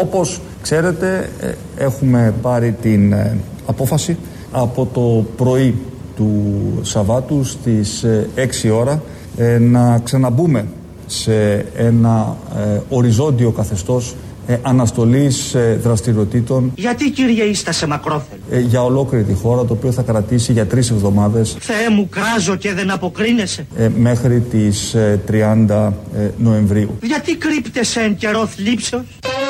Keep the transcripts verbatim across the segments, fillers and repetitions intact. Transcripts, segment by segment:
Όπως ξέρετε, έχουμε πάρει την απόφαση από το πρωί του Σαββάτου στις έξι ώρα να ξαναμπούμε σε ένα οριζόντιο καθεστώς αναστολής δραστηριοτήτων. Γιατί, κύριε, είστε σε μακρόθελο? Για ολόκληρη τη χώρα, το οποίο θα κρατήσει για τρεις εβδομάδες. Θεέ μου, κράζω και δεν αποκρίνεσαι. Μέχρι τις τριάντα Νοεμβρίου. Γιατί κρύπτεσαι εν καιρό θλίψεως?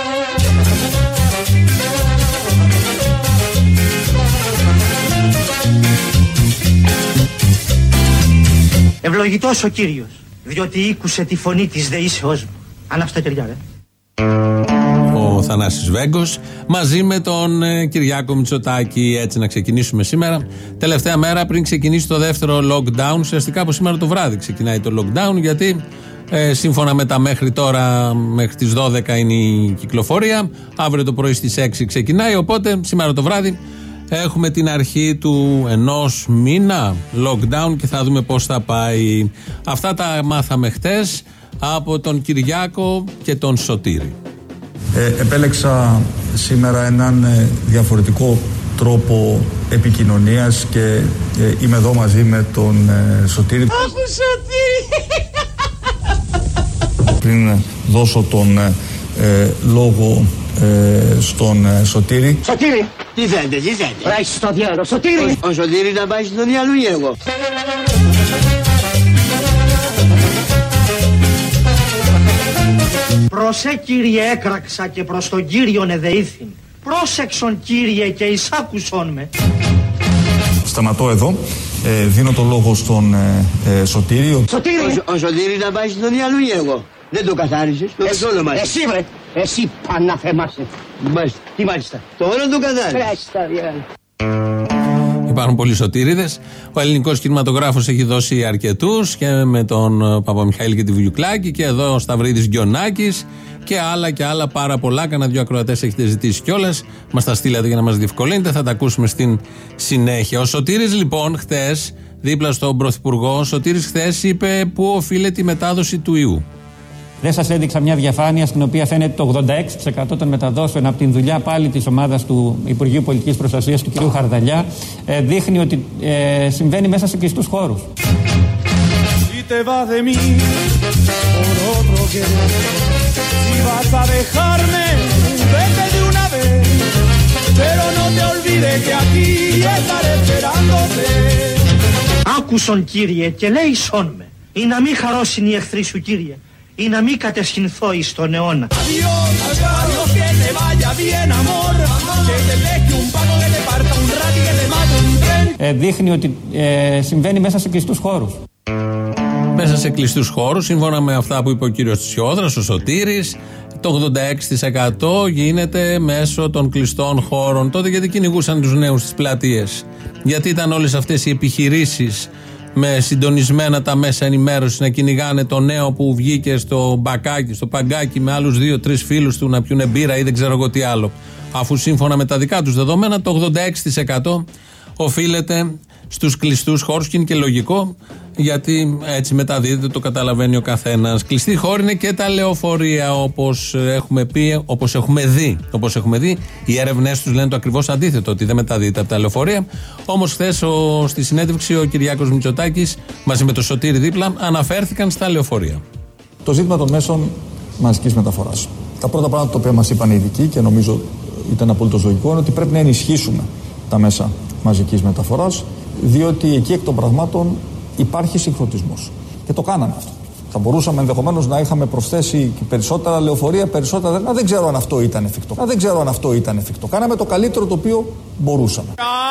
Ευλογητός ο Κύριος, διότι ήκουσε τη φωνή της δεήσεώς μου. Ανάψτε κεριά, ρε. Ο Θανάσης Βέγκος μαζί με τον ε, Κυριάκο Μητσοτάκη. Έτσι να ξεκινήσουμε σήμερα. Τελευταία μέρα πριν ξεκινήσει το δεύτερο lockdown. Ουσιαστικά από σήμερα το βράδυ ξεκινάει το lockdown, γιατί ε, σύμφωνα με τα μέχρι τώρα, μέχρι τις δώδεκα είναι η κυκλοφορία. Αύριο το πρωί στις έξι ξεκινάει. Οπότε σήμερα το βράδυ έχουμε την αρχή του ενός μήνα lockdown και θα δούμε πώς θα πάει. Αυτά τα μάθαμε χτες από τον Κυριάκο και τον Σωτήρη. Ε, επέλεξα σήμερα έναν ε, διαφορετικό τρόπο επικοινωνίας και ε, είμαι εδώ μαζί με τον ε, Σωτήρη. Αχ, Σωτήρη! Πριν δώσω τον ε, λόγο ε, στον ε, Σωτήρη. Σωτήρη! Τι θέλετε, τι θέλετε? Ράχεις στο διάλογο, Σωτήρη! Ο, ο Σωτήρης να πάει στο διάλογο ή εγώ? Προσέ, Κύριε, έκραξα και προς τον Κύριον εδεήθην. Πρόσεξον, Κύριε, και εισάκουσον με. Σταματώ εδώ. Ε, δίνω το λόγο στον ε, ε, Σωτήριο. Σωτήρη! Ο, ο Σωτήρης να πάει στο διάλογο ή εγώ? Δεν το καθάρισες, το Εσύ, όνομα. εσύ βρε, εσύ παναθεμάσαι. Μάλιστα. Τι μάλιστα? Το όνομα το καθάρισες. Πρέστα, διάλογο. Υπάρχουν πολλοί Σωτήριδες. Ο ελληνικός κινηματογράφος έχει δώσει αρκετούς, και με τον Παπαμιχαήλ και τη Βουλιουκλάκη, και εδώ ο Σταυρίδης Γκιονάκης και άλλα και άλλα πάρα πολλά. Κάνα δύο ακροατές έχετε ζητήσει κιόλας. Μας τα στείλατε για να μας διευκολύνετε. Θα τα ακούσουμε στην συνέχεια. Ο Σωτήρης λοιπόν χθες, δίπλα στον Πρωθυπουργό, ο Σωτήρης χθες είπε πού οφείλεται η μετάδοση του ιού. Δεν σας έδειξα μια διαφάνεια στην οποία φαίνεται το ογδόντα έξι τοις εκατό των μεταδόσεων από την δουλειά πάλι της ομάδας του Υπουργείου Πολιτικής Προστασίας του κ. Χαρδαλιά ε, δείχνει ότι ε, συμβαίνει μέσα σε κλειστούς χώρους. Άκουσον, Κύριε, και λέησόν με, ή να μην χαρώσουν οι εχθροί σου, Κύριε, ή να μην κατεσχυνθώ εις τον αιώνα. Ε, δείχνει ότι ε, συμβαίνει μέσα σε κλειστούς χώρους. Μέσα σε κλειστούς χώρους, σύμφωνα με αυτά που είπε ο κύριος Τσιόδρας, ο Σωτήρης, το ογδόντα έξι τοις εκατό γίνεται μέσω των κλειστών χώρων. Τότε γιατί κυνηγούσαν τους νέους στις πλατείες? Γιατί ήταν όλες αυτές οι επιχειρήσεις με συντονισμένα τα μέσα ενημέρωσης να κυνηγάνε το νέο που βγήκε στο μπακάκι, στο παγκάκι με άλλους δύο-τρεις φίλους του να πιούνε μπύρα ή δεν ξέρω εγώ τι άλλο. Αφού σύμφωνα με τα δικά τους δεδομένα το ογδόντα έξι τοις εκατό οφείλεται στους κλειστούς χώρους, και είναι και λογικό, γιατί έτσι μεταδίδεται, το καταλαβαίνει ο καθένας. Κλειστή χώρη είναι και τα λεωφορεία, όπως έχουμε πει, όπως έχουμε δει. Όπως έχουμε δει, οι έρευνες τους λένε το ακριβώς αντίθετο, ότι δεν μεταδίδεται από τα λεωφορεία. Όμως χθες ο, στη συνέντευξη ο Κυριάκος Μητσοτάκης μαζί με το Σωτήρη δίπλα αναφέρθηκαν στα λεωφορεία. Το ζήτημα των μέσων μαζικής μεταφοράς. Τα πρώτα πράγματα τα οποία μας είπαν οι ειδικοί, και νομίζω ήταν απολύτως λογικό, είναι ότι πρέπει να ενισχύσουμε τα μέσα μαζικής μεταφοράς, διότι εκεί εκ των πραγμάτων υπάρχει συγχρονισμός. Και το κάναμε αυτό. Θα μπορούσαμε ενδεχομένως να είχαμε προσθέσει περισσότερα λεωφορεία, περισσότερα. Δεν, δεν ξέρω αν αυτό ήταν εφικτό. Δεν ξέρω αν αυτό ήταν εφικτό. Κάναμε το καλύτερο το οποίο μπορούσαμε.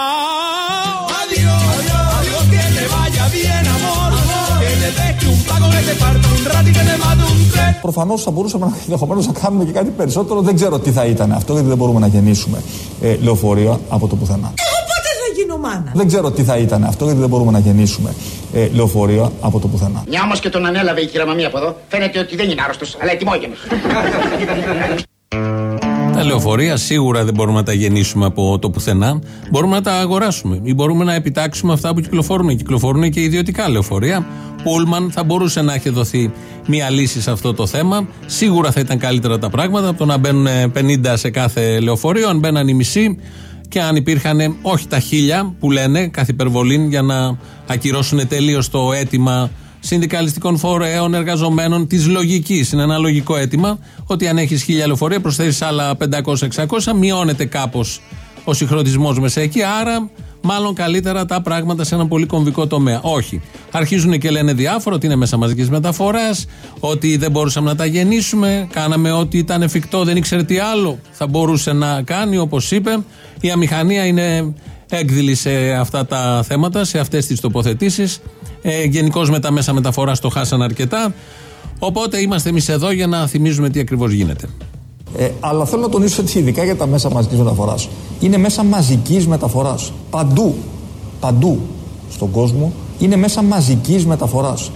Προφανώς θα μπορούσαμε ενδεχομένως να κάνουμε και κάτι περισσότερο. Δεν ξέρω τι θα ήταν αυτό, γιατί δεν μπορούμε να γεννήσουμε ε, λεωφορεία από το πουθενά. Δεν ξέρω τι θα ήταν αυτό, γιατί δεν μπορούμε να γεννήσουμε ε, λεωφορεία από το πουθενά. Μια όμως και τον ανέλαβε η κυρία Μαμία από εδώ. Φαίνεται ότι δεν είναι άρρωστος, αλλά ετοιμόγενος. Τα λεωφορεία σίγουρα δεν μπορούμε να τα γεννήσουμε από το πουθενά. Μπορούμε να τα αγοράσουμε ή μπορούμε να επιτάξουμε αυτά που κυκλοφορούν. Κυκλοφορούν και ιδιωτικά λεωφορεία. Πούλμαν, θα μπορούσε να έχει δοθεί μια λύση σε αυτό το θέμα. Σίγουρα θα ήταν καλύτερα τα πράγματα από το να μπαίνουν πενήντα σε κάθε λεωφορείο. Αν μπαίναν οι μισοί και αν υπήρχαν όχι τα χίλια που λένε καθ' υπερβολήν για να ακυρώσουν τελείως το αίτημα συνδικαλιστικών φορέων, εργαζομένων, της λογικής. Είναι ένα λογικό αίτημα ότι αν έχεις χίλια λεωφορεία, προσθέσεις άλλα πεντακόσια εξακόσια, μειώνεται κάπως ο συγχρονισμός μέσα εκεί. Άρα, μάλλον καλύτερα τα πράγματα σε ένα πολύ κομβικό τομέα. Όχι. Αρχίζουν και λένε διάφορα ότι είναι μέσα μαζικής μεταφοράς, ότι δεν μπορούσαμε να τα γεννήσουμε, κάναμε ό,τι ήταν εφικτό, δεν ήξερε τι άλλο θα μπορούσε να κάνει, όπως είπε. Η αμηχανία είναι έκδηλη σε αυτά τα θέματα, σε αυτές τις τοποθετήσεις. Ε, γενικώς με τα μέσα μεταφοράς το χάσαν αρκετά. Οπότε είμαστε εμείς εδώ για να θυμίζουμε τι ακριβώς γίνεται. Ε, αλλά θέλω να τονίσω ότι ειδικά για τα μέσα μαζικής μεταφοράς είναι μέσα μαζικής μεταφοράς. Παντού, παντού στον κόσμο είναι μέσα μαζικής μεταφοράς.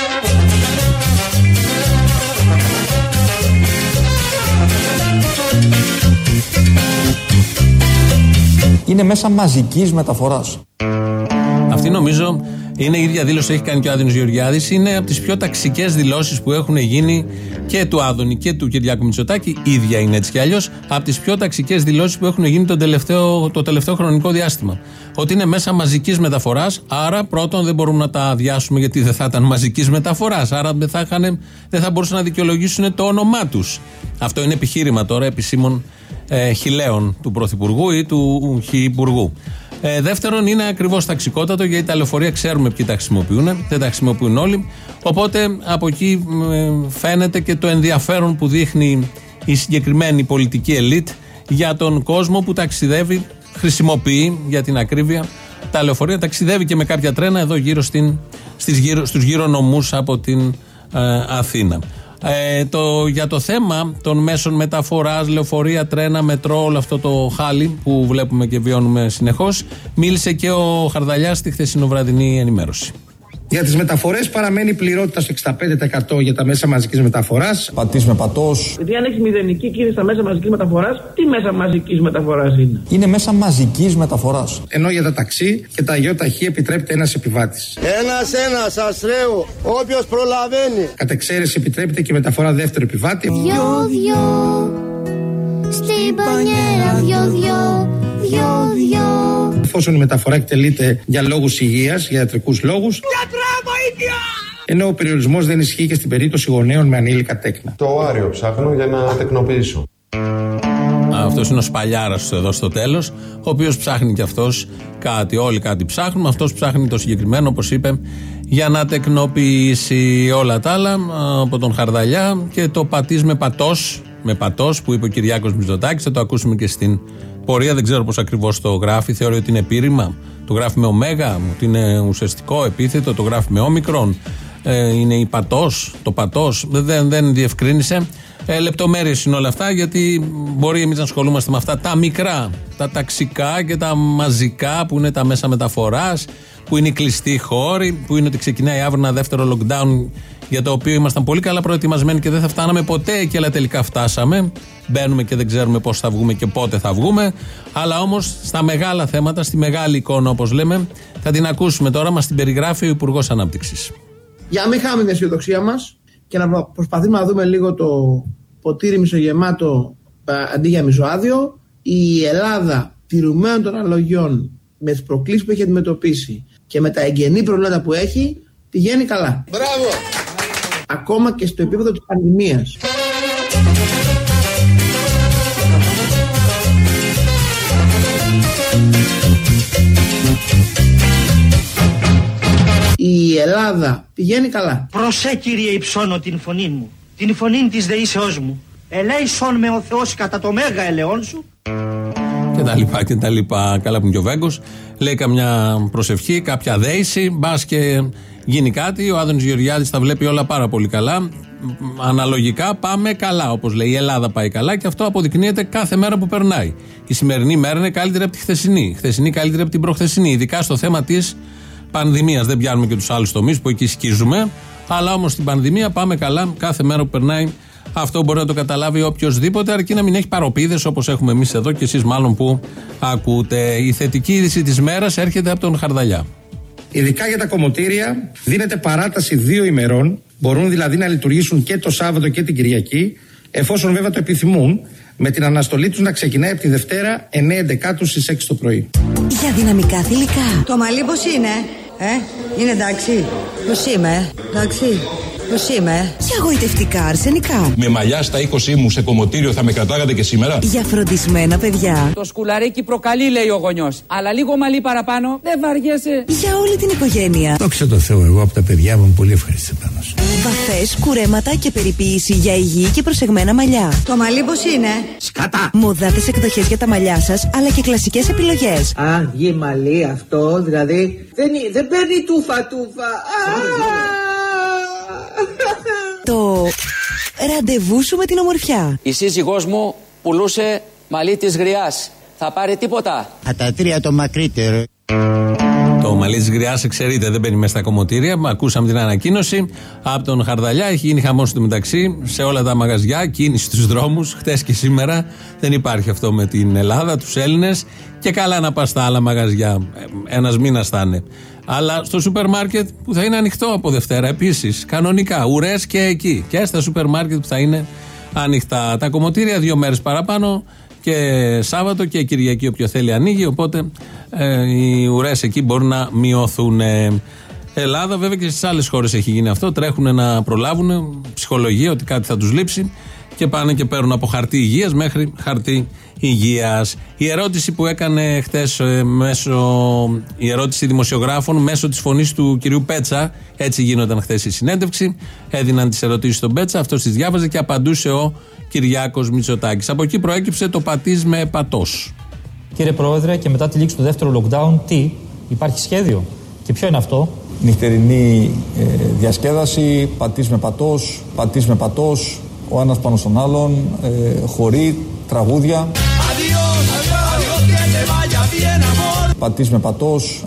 Είναι μέσα μαζικής μεταφοράς. Αυτή νομίζω είναι η ίδια δήλωση που έχει κάνει και ο Άδωνης Γεωργιάδης. Είναι από τις πιο ταξικές δηλώσεις που έχουν γίνει και του Άδωνη και του Κυριάκου Μητσοτάκη. Ίδια είναι έτσι κι αλλιώς. Από τις πιο ταξικές δηλώσεις που έχουν γίνει το τελευταίο, το τελευταίο χρονικό διάστημα. Ότι είναι μέσα μαζικής μεταφοράς. Άρα, πρώτον, δεν μπορούμε να τα αδειάσουμε γιατί δεν θα ήταν μαζικής μεταφοράς. Άρα, δεν θα, είχαν, δεν θα μπορούσαν να δικαιολογήσουν το όνομά τους. Αυτό είναι επιχείρημα τώρα επισήμων ε, χιλέων του Πρωθυπουργού ή του Χιυπουργού. Ε, δεύτερον, είναι ακριβώς ταξικότατο γιατί τα λεωφορεία ξέρουμε ποιοι τα χρησιμοποιούν, δεν τα χρησιμοποιούν όλοι. Οπότε από εκεί ε, φαίνεται και το ενδιαφέρον που δείχνει η συγκεκριμένη πολιτική ελίτ για τον κόσμο που ταξιδεύει, χρησιμοποιεί για την ακρίβεια τα λεωφορεία, ταξιδεύει και με κάποια τρένα εδώ γύρω, στην, στις γύρω στους γύρω νομούς από την ε, Αθήνα. Ε, το, για το θέμα των μέσων μεταφοράς, λεωφορεία, τρένα, μετρό, όλο αυτό το χάλι που βλέπουμε και βιώνουμε συνεχώς, μίλησε και ο Χαρδαλιάς στη χθεσινοβραδινή ενημέρωση. Για τις μεταφορές παραμένει πληρότητα στο εξήντα πέντε τοις εκατό για τα μέσα μαζικής μεταφοράς. Πατής με πατός. Γιατί αν έχει μηδενική κίνηση στα μέσα μαζικής μεταφοράς, τι μέσα μαζικής μεταφοράς είναι? Είναι μέσα μαζικής μεταφοράς. Ενώ για τα ταξί και τα ΙΟΤΑΧΗ επιτρέπεται ένας επιβάτης. Ένας-ένας, αστρέου, όποιος προλαβαίνει. Κατ' εξαίρεση επιτρέπεται και η μεταφορά δεύτερου επιβάτη. Δυο-δυο, στην πανιέρα δυο-δυο, δυο-δυο. Εφόσον η μεταφορά εκτελείται για λόγους υγείας, για ιατρικούς λόγους. Ενώ ο περιορισμός δεν ισχύει και στην περίπτωση γονέων με ανήλικα τέκνα. Το Άριο ψάχνω για να τεκνοποιήσω. Αυτός είναι ο Σπαλιάρας εδώ στο τέλος, ο οποίος ψάχνει και αυτός κάτι. Όλοι κάτι ψάχνουμε. Αυτός ψάχνει το συγκεκριμένο, όπως είπε, για να τεκνοποιήσει. Όλα τα άλλα από τον Χαρδαλιά και το πατής με πατός, με πατός που είπε ο Κυριάκος Μητσοτάκης. Θα το ακούσουμε και στην πορεία. Δεν ξέρω πώς ακριβώς το γράφει. Θεωρεί ότι είναι επίρρημα. Το γράφει με ωμέγα, ότι είναι ουσιαστικό επίθετο. Το γράφει με όμικρον. Ε, είναι η πατός, το πατός. Δεν, δεν διευκρίνησε. Ε, λεπτομέρειες είναι όλα αυτά, γιατί μπορεί εμείς να ασχολούμαστε με αυτά τα μικρά, τα ταξικά και τα μαζικά που είναι τα μέσα μεταφοράς, που είναι οι κλειστοί χώροι, που είναι ότι ξεκινάει αύριο ένα δεύτερο lockdown για το οποίο ήμασταν πολύ καλά προετοιμασμένοι και δεν θα φτάναμε ποτέ εκεί, αλλά τελικά φτάσαμε. Μπαίνουμε και δεν ξέρουμε πώς θα βγούμε και πότε θα βγούμε. Αλλά όμως στα μεγάλα θέματα, στη μεγάλη εικόνα όπως λέμε, θα την ακούσουμε τώρα, μας την περιγράφει ο Υπουργός Ανάπτυξης. Για να μην χάμε την αισιοδοξία μας και να προσπαθούμε να δούμε λίγο το ποτήρι μισογεμάτο αντί για μισοάδιο, η Ελλάδα τηρουμένων των αναλογιών με τις προκλήσεις που έχει αντιμετωπίσει και με τα εγγενή προβλήματα που έχει, πηγαίνει καλά. Μπράβο! Ακόμα και στο επίπεδο της πανδημίας. Η Ελλάδα πηγαίνει καλά. Προσέ, Κύριε, υψώνω την φωνή μου, την φωνή της δεήσεώς μου. Ελέησον με ο Θεός κατά το μέγα ελαιόν σου. Και τα λοιπά και τα λοιπά. Καλά που είναι και ο Βέγκος. Λέει καμιά προσευχή, κάποια δέηση. Μπας και γίνει κάτι. Ο Άδωνης Γεωργιάδης τα βλέπει όλα πάρα πολύ καλά. Αναλογικά πάμε καλά. Όπως λέει, η Ελλάδα πάει καλά και αυτό αποδεικνύεται κάθε μέρα που περνάει. Η σημερινή μέρα είναι καλύτερη από τη χθεσινή. Η χθεσινή καλύτερη από την προχθεσινή. Ειδικά στο θέμα της πανδημίας. Δεν πιάνουμε και τους άλλους τομείς που εκεί σκίζουμε. Αλλά όμως στην πανδημία πάμε καλά κάθε μέρα που περνάει Αυτό μπορεί να το καταλάβει οποιοδήποτε, αρκεί να μην έχει παροπίδες όπως έχουμε εμείς εδώ και εσείς μάλλον που ακούτε. Η θετική είδηση της μέρας έρχεται από τον Χαρδαλιά. Ειδικά για τα κομμωτήρια δίνεται παράταση δύο ημερών, μπορούν δηλαδή να λειτουργήσουν και το Σάββατο και την Κυριακή, εφόσον βέβαια το επιθυμούν, με την αναστολή τους να ξεκινάει από τη Δευτέρα εννέα Δεκάτου στις έξι το πρωί. Για δυναμικά θηλυκά. Το μαλλί πώς είναι, ε, είναι εντάξει, πώς είμαι, εντάξει. Πώς είμαι. Για γοητευτικά αρσενικά. Με μαλλιά στα είκοσι μου σε κομμωτήριο θα με κρατάγατε και σήμερα. Για φροντισμένα παιδιά. Το σκουλαρίκι προκαλεί, λέει ο γονιός. Αλλά λίγο μαλλί παραπάνω δεν βαριέσαι. Για όλη την οικογένεια. Δόξα τω Θεώ, εγώ από τα παιδιά μου πολύ ευχαριστή πάνω σου. Βαφές, κουρέματα και περιποίηση για υγιή και προσεγμένα μαλλιά. Το μαλλί πώς είναι. Σκατά. Μοδάτες εκδοχές για τα μαλλιά σας, αλλά και κλασικές επιλογές. Α, γη μαλλί αυτό, δηλαδή. Δεν, δεν παίρνει τούφα τούφα. Το ραντεβού σου με την ομορφιά. Η σύζυγός μου πουλούσε μαλλί της γριάς. Θα πάρει τίποτα. Α, τα τρία το μακρύτερο. Το μαλλί της γριάς, εξαιρείται, δεν μπαίνει μέσα στα κομμωτήρια. Ακούσαμε την ανακοίνωση από τον Χαρδαλιά. Έχει γίνει χαμός του μεταξύ σε όλα τα μαγαζιά, κίνηση στους δρόμους, χτες και σήμερα. Δεν υπάρχει αυτό με την Ελλάδα, τους Έλληνες. Και καλά να πας στα άλλα μαγαζιά. Ένας μήνας θα είναι. Αλλά στο σούπερ μάρκετ που θα είναι ανοιχτό από Δευτέρα επίσης. Κανονικά. Ουρές και εκεί. Και στα σούπερ μάρκετ που θα είναι ανοιχτά. Τα κομμωτήρια δύο μέρες παραπάνω. Και Σάββατο και Κυριακή όποιο θέλει ανοίγει. Οπότε ε, οι ουρές εκεί μπορούν να μειωθούν. Ελλάδα βέβαια και στις άλλες χώρες έχει γίνει αυτό. Τρέχουν να προλάβουν. Ψυχολογία ότι κάτι θα τους λείψει. Και πάνε και παίρνουν από χαρτί υγείας μέχρι χαρτί υγείας. Η ερώτηση που έκανε χτες ε, μέσω, η ερώτηση δημοσιογράφων μέσω της φωνής του κυρίου Πέτσα, έτσι γίνονταν χτες η συνέντευξη, έδιναν τις ερωτήσεις στον Πέτσα, αυτός τις διάβαζε και απαντούσε ο Κυριάκος Μητσοτάκης. Από εκεί προέκυψε το πατής με πατός. Κύριε Πρόεδρε, και μετά τη λήξη του δεύτερου lockdown, τι, υπάρχει σχέδιο και ποιο είναι αυτό? Νυχτερινή ε, διασκέδαση, πατής με πατός, πατής με πατός, ο ένας πάνω στον άλλον, ε, χοροί, τραγούδια. Πατής με πατός.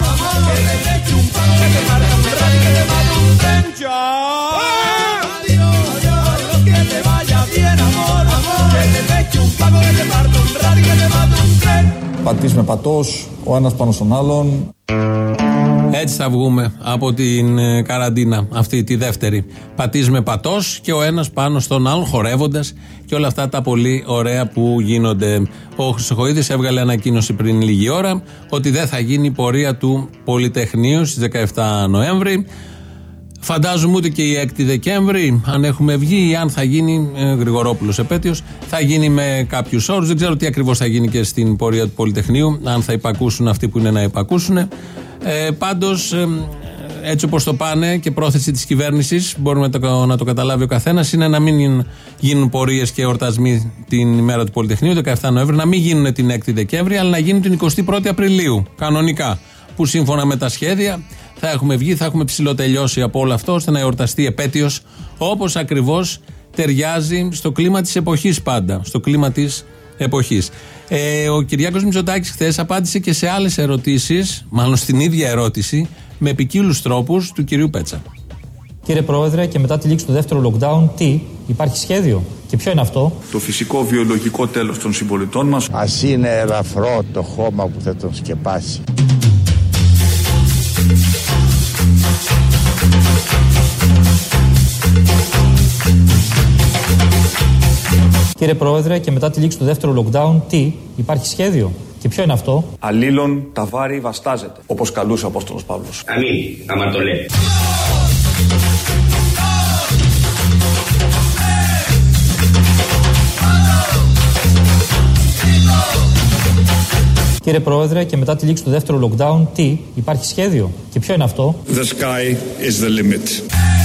Πατής με πατός, ο ένας πάνω στον άλλον. Έτσι θα βγούμε από την ε, καραντίνα αυτή τη δεύτερη. Πατής με πατός και ο ένας πάνω στον άλλον χορεύοντας και όλα αυτά τα πολύ ωραία που γίνονται. Ο Χρυσοχοΐδης έβγαλε ανακοίνωση πριν λίγη ώρα ότι δεν θα γίνει η πορεία του Πολυτεχνείου στις δεκαεφτά Νοέμβρη. Φαντάζομαι ούτε και η έκτη Δεκέμβρη, αν έχουμε βγει ή αν θα γίνει, ε, Γρηγορόπουλος επέτειος, θα γίνει με κάποιους όρους. Δεν ξέρω τι ακριβώς θα γίνει και στην πορεία του Πολυτεχνείου, αν θα υπακούσουν αυτοί που είναι να υπακούσουν. Ε, πάντως, ε, έτσι όπως το πάνε και πρόθεση της κυβέρνησης, μπορούμε να το, να το καταλάβει ο καθένας, είναι να μην γίνουν πορείες και εορτασμοί την ημέρα του Πολυτεχνείου, δεκαεφτά Νοέμβρη, να μην γίνουν την έκτη Δεκέμβρη, αλλά να γίνουν την εικοστή πρώτη Απριλίου, κανονικά, που σύμφωνα με τα σχέδια θα έχουμε βγει, θα έχουμε ψηλοτελειώσει από όλο αυτό, ώστε να εορταστεί επέτειος, όπως ακριβώς ταιριάζει στο κλίμα της εποχής πάντα. Στο κλίμα της εποχής. Ε, ο Κυριάκος Μητσοτάκης χθες απάντησε και σε άλλες ερωτήσεις, μάλλον στην ίδια ερώτηση, με ποικίλους τρόπους του κυρίου Πέτσα. Κύριε Πρόεδρε, και μετά τη λήξη του δεύτερου lockdown, τι, υπάρχει σχέδιο και ποιο είναι αυτό? Το φυσικό βιολογικό τέλος των συμπολιτών μας. Ας είναι ελαφρό το χώμα που θα τον σκεπάσει. Κύριε Πρόεδρε, και μετά τη λήξη του δεύτερου lockdown, τι, υπάρχει σχέδιο και ποιο είναι αυτό? Αλλήλων τα βάρη βαστάζεται, όπως καλούσε ο Απόστολος Παύλος. Αμήν, άμα το λέει. Κύριε Πρόεδρε, και μετά τη λήξη του δεύτερου lockdown, τι, υπάρχει σχέδιο και ποιο είναι αυτό? The sky is the limit.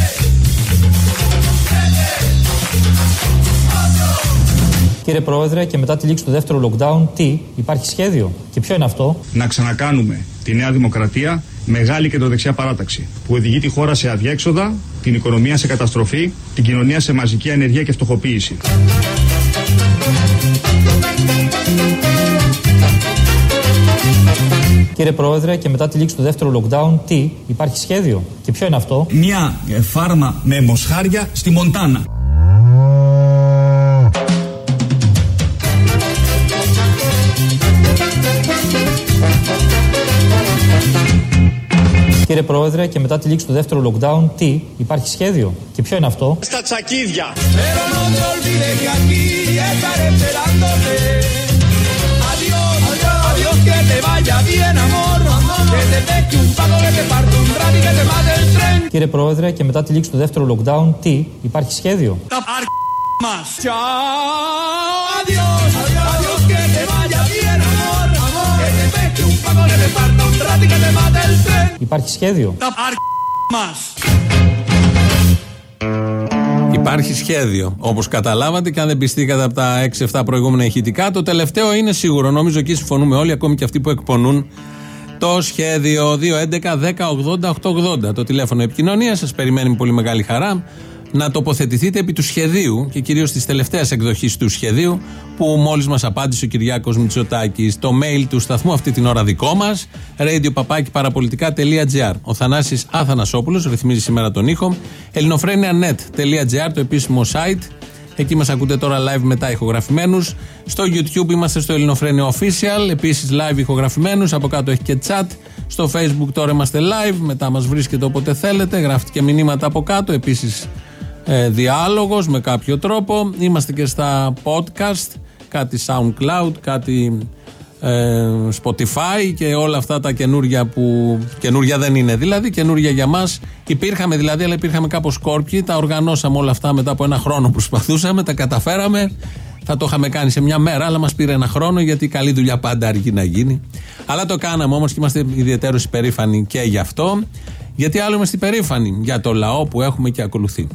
Κύριε Πρόεδρε, και μετά τη λήξη του δεύτερου lockdown, τι, υπάρχει σχέδιο και ποιο είναι αυτό? Να ξανακάνουμε τη Νέα Δημοκρατία μεγάλη κεντροδεξιά παράταξη που οδηγεί τη χώρα σε αδιέξοδα, την οικονομία σε καταστροφή, την κοινωνία σε μαζική ανεργία και φτωχοποίηση. Κύριε Πρόεδρε, και μετά τη λήξη του δεύτερου lockdown, τι, υπάρχει σχέδιο και ποιο είναι αυτό? Μια φάρμα με μοσχάρια στη Μοντάνα. Κύριε Πρόεδρε, και μετά τη λήξη του δεύτερου lockdown, τι, υπάρχει σχέδιο? Και ποιο είναι αυτό? Στα τσακίδια. Κύριε Πρόεδρε, και μετά τη λήξη του δεύτερου lockdown, τι, υπάρχει σχέδιο? Τα αρ*** μας. Ciao, adiós, adiós, que te vaya bien, amor. Que te peche un pago, que te parta un rato y que te mate el tren. Υπάρχει σχέδιο? Τα αρ*** μας. Υπάρχει σχέδιο. Όπως καταλάβατε, και αν δεν πιστήκατε από τα έξι εφτά προηγούμενα ηχητικά, το τελευταίο είναι σίγουρο. Νομίζω εκεί συμφωνούμε όλοι, ακόμη και αυτοί που εκπονούν το σχέδιο. Δύο έντεκα δέκα ογδόντα οκτακόσια ογδόντα το τηλέφωνο επικοινωνία. Σας περιμένει με πολύ μεγάλη χαρά να τοποθετηθείτε επί του σχεδίου και κυρίως της τελευταίας εκδοχής του σχεδίου που μόλις μας απάντησε ο Κυριάκος Μητσοτάκης. Το mail του σταθμού αυτή την ώρα δικό μας, radio παπάκι παραπολιτικά τελεία τζι άρ. Ο Θανάσης Αθανασόπουλος ρυθμίζει σήμερα τον ήχο. ελληνοφρένια τελεία νετ τελεία τζι άρ, το επίσημο site. Εκεί μας ακούτε τώρα live μετά ηχογραφημένους. Στο YouTube είμαστε στο Ελληνοφρένια Official, επίσης live ηχογραφημένους. Από κάτω έχει και chat. Στο Facebook τώρα είμαστε live, μετά μας βρίσκετε όποτε θέλετε. Γράφετε και μηνύματα από κάτω, επίσης ε, διάλογος με κάποιο τρόπο. Είμαστε και στα podcast, κάτι SoundCloud, κάτι ε, Spotify και όλα αυτά τα καινούρια που καινούρια δεν είναι, δηλαδή καινούρια για μας. Υπήρχαμε δηλαδή, αλλά υπήρχαμε κάπως σκόρπιοι. Τα οργανώσαμε όλα αυτά μετά από ένα χρόνο που προσπαθούσαμε, τα καταφέραμε. Θα το είχαμε κάνει σε μια μέρα, αλλά μας πήρε ένα χρόνο, γιατί καλή δουλειά πάντα αργεί να γίνει. Αλλά το κάναμε όμως και είμαστε ιδιαίτερως υπερήφανοι και γι' αυτό. Γιατί άλλο είμαστε υπερήφανοι? Για το λαό που έχουμε και ακολουθεί.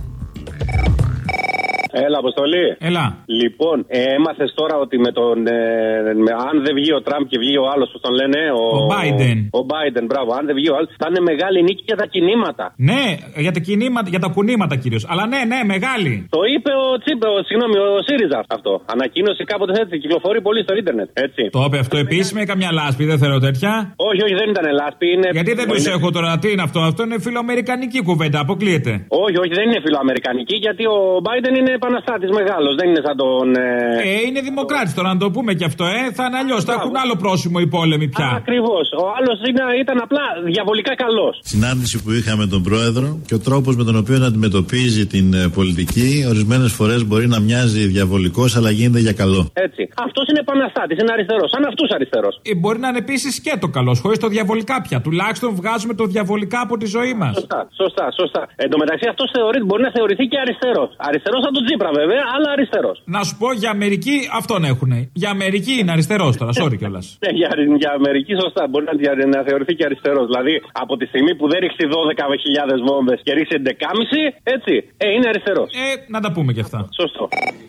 Έλα, Αποστολή. Έλα. Λοιπόν, ε, έμαθες τώρα ότι με τον. Ε, με, αν δεν βγει ο Τραμπ και βγει ο άλλος, πώς τον λένε, ο. Ο Biden. Ο Biden, μπράβο. Αν δεν βγει ο άλλος, θα είναι μεγάλη νίκη για τα κινήματα. Ναι, για τα κινήματα, για τα κουνήματα κυρίως. Αλλά ναι, ναι, μεγάλη. Το είπε ο Τσίπε, ο, συγγνώμη, ο ΣΥΡΙΖΑ αυτό. Ανακοίνωσε κάποτε έτσι. Κυκλοφορεί πολύ στο ίντερνετ. Έτσι. Το είπε αυτό επίσημα ή καμιά λάσπη, δεν θέλω τέτοια. Όχι, όχι, δεν ήταν λάσπη. Είναι... Γιατί δεν τους έχω τώρα, τι είναι αυτό? Αυτό είναι φιλοαμερικανική κουβέντα, αποκλείεται. Όχι, όχι, δεν είναι φιλοαμερικανική, γιατί ο Biden είναι επαναστάτης μεγάλος, δεν είναι σαν τον. Ε, ε είναι δημοκράτης τώρα, να το πούμε και αυτό, ε. Θα είναι αλλιώς, θα έχουν άλλο πρόσημο οι πόλεμοι πια. Ακριβώς. Ο άλλος ήταν απλά διαβολικά καλός. Συνάντηση που είχαμε τον πρόεδρο και ο τρόπος με τον οποίο αντιμετωπίζει την πολιτική, ορισμένες φορές μπορεί να μοιάζει διαβολικός, αλλά γίνεται για καλό. Έτσι. Αυτός είναι επαναστάτης, είναι αριστερός, σαν αυτούς αριστερός. Ε, μπορεί να είναι επίσης και το καλός, χωρίς το διαβολικά πια. Τουλάχιστον βγάζουμε το διαβολικά από τη ζωή μας. Σωστά, σωστά, σωστά. Εν τω μεταξύ αυτός θεωρεί, μπορεί να θεωρηθεί και αριστερός. Αριστερός από τον Τσίπρα βέβαια, αλλά αριστερός. Να σου πω, για Αμερική αυτόν έχουνε. Για Αμερική είναι αριστερός τώρα, sorry κιόλας. Ναι, για, για Αμερική σωστά. Μπορεί να, να θεωρηθεί και αριστερός. Δηλαδή από τη στιγμή που δεν ρίξει δώδεκα χιλιάδες βόμβες και ρίξει έντεκα χιλιάδες, έτσι, ε, είναι αριστερός. Ε, να τα πούμε κι αυτά. Σωστό.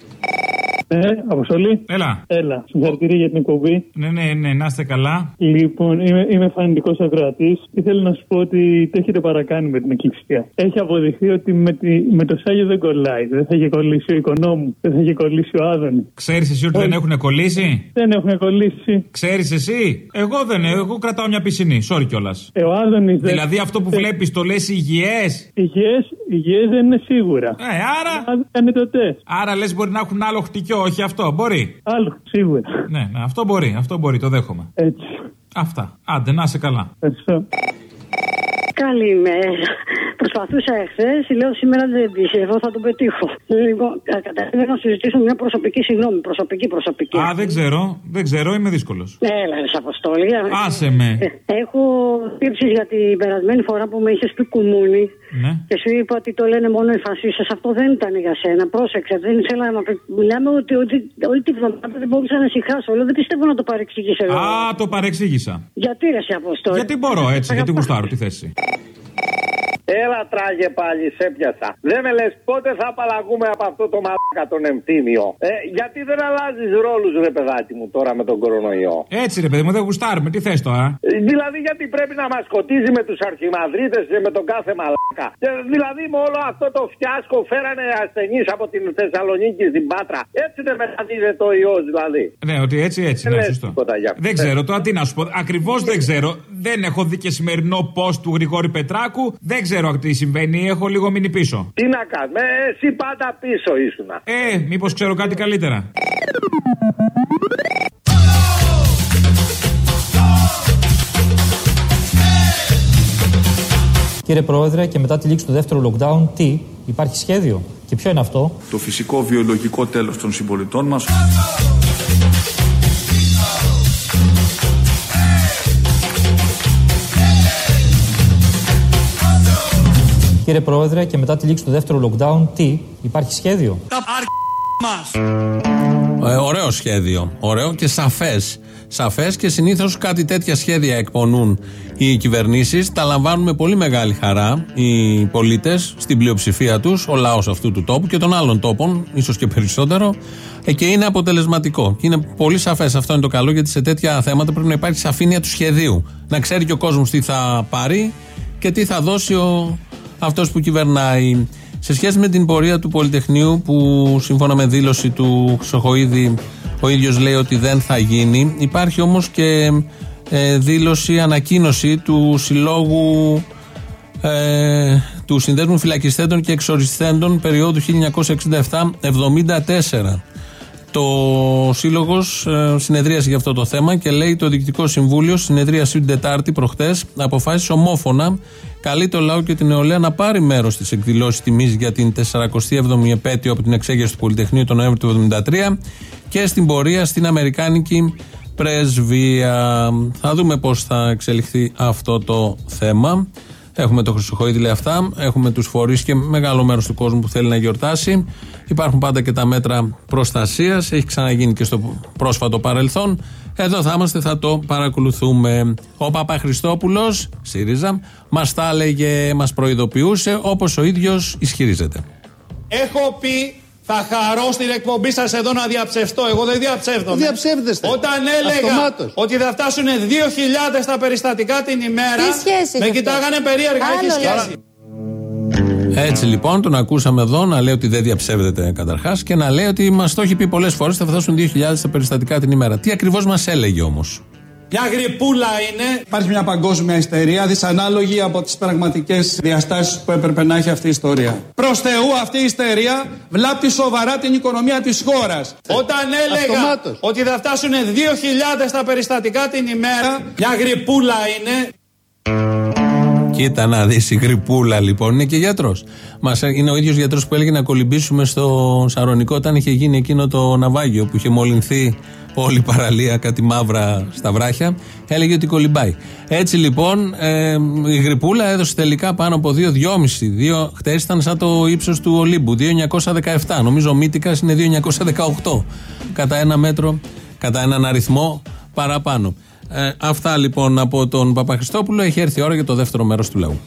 Ε, Αποστολή. Έλα. Έλα. Συγχαρητήρια για την εκπομπή. Ναι, ναι, ναι, να είστε καλά. Λοιπόν, είμαι, είμαι φανητικός ακροατής. Ήθελα να σου πω ότι το έχετε παρακάνει με την εκκλησία. Έχει αποδειχθεί ότι με, τη, με το Σάγιο δεν κολλάει. Δεν θα είχε κολλήσει ο Οικονόμου. Δεν θα είχε κολλήσει ο Άδωνη. Ξέρεις εσύ ότι Ό, δεν έχουν κολλήσει? Δεν έχουν κολλήσει. Ξέρεις εσύ? Εγώ δεν έχω. Εγώ κρατάω μια πισινή. Sorry κιόλας. Ε, ο Άδωνης δεν... Δηλαδή αυτό που ε... βλέπεις το λες υγιές. Υγιές, υγιές δεν είναι σίγουρα. Ε, άρα. Κάνει το τεστ. Άρα λες μπορεί να έχουν άλλο χτυκιό. Όχι αυτό, μπορεί. Άλλο, σίγουρα. Ναι, ναι, αυτό μπορεί, αυτό μπορεί, το δέχομαι. Έτσι. Αυτά. Άντε, να είσαι καλά. Ευχαριστώ. Καλημέρα. Προσπαθούσα εχθές, λέω σήμερα δεν πιστεύω, θα τον πετύχω. Λοιπόν, καταρχήν να συζητήσω μια προσωπική συγγνώμη. Προσωπική, προσωπική. Α, δεν ξέρω, δεν ξέρω, είμαι δύσκολος. Έλα, ρε Αποστόλη. Άσε με. Έχω τύψεις για την περασμένη φορά που με είχες πει κουμούνι. Ναι. Και σου είπα ότι το λένε μόνο οι φασίστες. Αυτό δεν ήταν για σένα. Πρόσεξε, δεν ήθελα να πει. Μιλάμε ότι όλη τη βδομάδα δεν μπορούσα να ησυχάσω. Λέω, δεν πιστεύω να το παρεξήγησε. Α, το παρεξήγησα. Γιατί ρε σε Αποστόλη? Γιατί μπορώ έτσι, γιατί γουστάρω τη θέση. Έλα τράγε πάλι, σε πιάσα. Δεν με λες πότε θα απαλλαγούμε από αυτό το μαλάκα τον εμτήμιο. Ε, γιατί δεν αλλάζεις ρόλους ρε παιδάκι μου τώρα με τον κορονοϊό? Έτσι ρε παιδί μου, δεν γουστάρουμε, τι θες τώρα? Ε, δηλαδή γιατί πρέπει να μας σκοτίζει με τους αρχιμανδρίτες και με τον κάθε μαλάκα? Και, δηλαδή με όλο αυτό το φιάσκο φέρανε ασθενείς από την Θεσσαλονίκη στην Πάτρα. Έτσι δεν μεταδίδεται ο ιός δηλαδή. Ναι, ότι έτσι έτσι, ναι, σωστό. Δεν ξέρω τώρα τι να σου πω, ακριβώς δεν ξέρω. Δεν έχω δει και σημερινό post του Γρηγόρη Πετράκου, δεν ξέρω τι συμβαίνει, έχω λίγο μείνει πίσω. Τι να κάνουμε, εσύ πάντα πίσω ήσουνα. Ε, μήπως ξέρω κάτι καλύτερα. Κύριε Πρόεδρε, και μετά τη λήξη του δεύτερου lockdown, τι, υπάρχει σχέδιο? Και ποιο είναι αυτό? Το φυσικό βιολογικό τέλος των συμπολιτών μας. Κύριε Πρόεδρε, και μετά τη λήξη του δεύτερου lockdown, τι, υπάρχει σχέδιο? Τα αρ... μας. Ε, ωραίο σχέδιο. Ωραίο και σαφές. Σαφές και συνήθως κάτι τέτοια σχέδια εκπονούν οι κυβερνήσεις. Τα λαμβάνουν με πολύ μεγάλη χαρά οι πολίτες, στην πλειοψηφία τους, ο λαός αυτού του τόπου και των άλλων τόπων, ίσως και περισσότερο, ε, και είναι αποτελεσματικό. Και είναι πολύ σαφές. Αυτό είναι το καλό, γιατί σε τέτοια θέματα πρέπει να υπάρχει σαφήνεια του σχεδίου. Να ξέρει και ο κόσμος τι θα πάρει και τι θα δώσει ο, αυτός που κυβερνάει. Σε σχέση με την πορεία του Πολυτεχνείου, που σύμφωνα με δήλωση του Χρυσοχοΐδη ο ίδιος λέει ότι δεν θα γίνει, υπάρχει όμως και ε, δήλωση, ανακοίνωση του Συλλόγου ε, του Συνδέσμου Φυλακισθέντων και Εξοριστέντων περίοδου χίλια εννιακόσια εξήντα επτά εβδομήντα τέσσερα. Το Σύλλογος ε, συνεδρίασε για αυτό το θέμα και λέει: το Διοικητικό Συμβούλιο, συνεδρίασε την Τετάρτη προχτές, αποφάσισε ομόφωνα, καλεί το λαό και την νεολαία να πάρει μέρος στις εκδηλώσεις τιμής για την σαρακοστή έβδομη επέτειο από την εξέγερση του Πολυτεχνείου τον Νοέμβριο του εβδομήντα τρία και στην πορεία στην Αμερικάνικη Πρεσβεία. Θα δούμε πώς θα εξελιχθεί αυτό το θέμα. Έχουμε το Χρυσοχοΐδη, λέει αυτά. Έχουμε τους φορείς και μεγάλο μέρος του κόσμου που θέλει να γιορτάσει. Υπάρχουν πάντα και τα μέτρα προστασίας. Έχει ξαναγίνει και στο πρόσφατο παρελθόν. Εδώ θα είμαστε, θα το παρακολουθούμε. Ο Παπαχριστόπουλος, ΣΥΡΙΖΑ, μας τα έλεγε, μας προειδοποιούσε, όπως ο ίδιος ισχυρίζεται. Έχω πει, θα χαρώ στην εκπομπή σας εδώ να διαψευστώ. Εγώ δεν διαψεύδομαι. Διαψεύδεστε. Όταν έλεγα Αυτομάτως. ότι θα φτάσουν δύο χιλιάδες τα περιστατικά την ημέρα, με κοιτάγανε περίεργα. Έχει σχέση. Έτσι λοιπόν τον ακούσαμε εδώ να λέει ότι δεν διαψεύδεται καταρχάς και να λέει ότι μας το έχει πει πολλές φορές θα φτάσουν δύο χιλιάδες τα περιστατικά την ημέρα. Τι ακριβώς μας έλεγε όμως? Μια γρυπούλα είναι. Υπάρχει μια παγκόσμια ιστερία δυσανάλογη από τις πραγματικές διαστάσεις που έπρεπε να έχει αυτή η ιστορία. Προς Θεού, αυτή η ιστερία βλάπτει σοβαρά την οικονομία της χώρας. Όταν έλεγα Αυτομάτως. ότι θα φτάσουν δύο χιλιάδες τα περιστατικά την ημέρα, μια γρυπούλα είναι. Κοίτα να δεις, η γρυπούλα λοιπόν είναι και γιατρός. Μας, είναι ο ίδιος γιατρός που έλεγε να κολυμπήσουμε στο Σαρονικό όταν είχε γίνει εκείνο το ναυάγιο που είχε μολυνθεί όλη η παραλία, κάτι μαύρα στα βράχια. Έλεγε ότι κολυμπάει. Έτσι λοιπόν ε, η γρυπούλα έδωσε τελικά πάνω από δύο δυόμισι. Δύο, χτες ήταν σαν το ύψος του Ολύμπου, δύο χιλιάδες εννιακόσια δεκαεπτά. Νομίζω ο Μύτικας είναι δύο χιλιάδες εννιακόσια δεκαοκτώ. Κατά ένα μέτρο, κατά έναν αριθμό παραπάνω. Ε, αυτά λοιπόν από τον Παπαχριστόπουλο. Έχει έρθει η ώρα για το δεύτερο μέρος του λαού.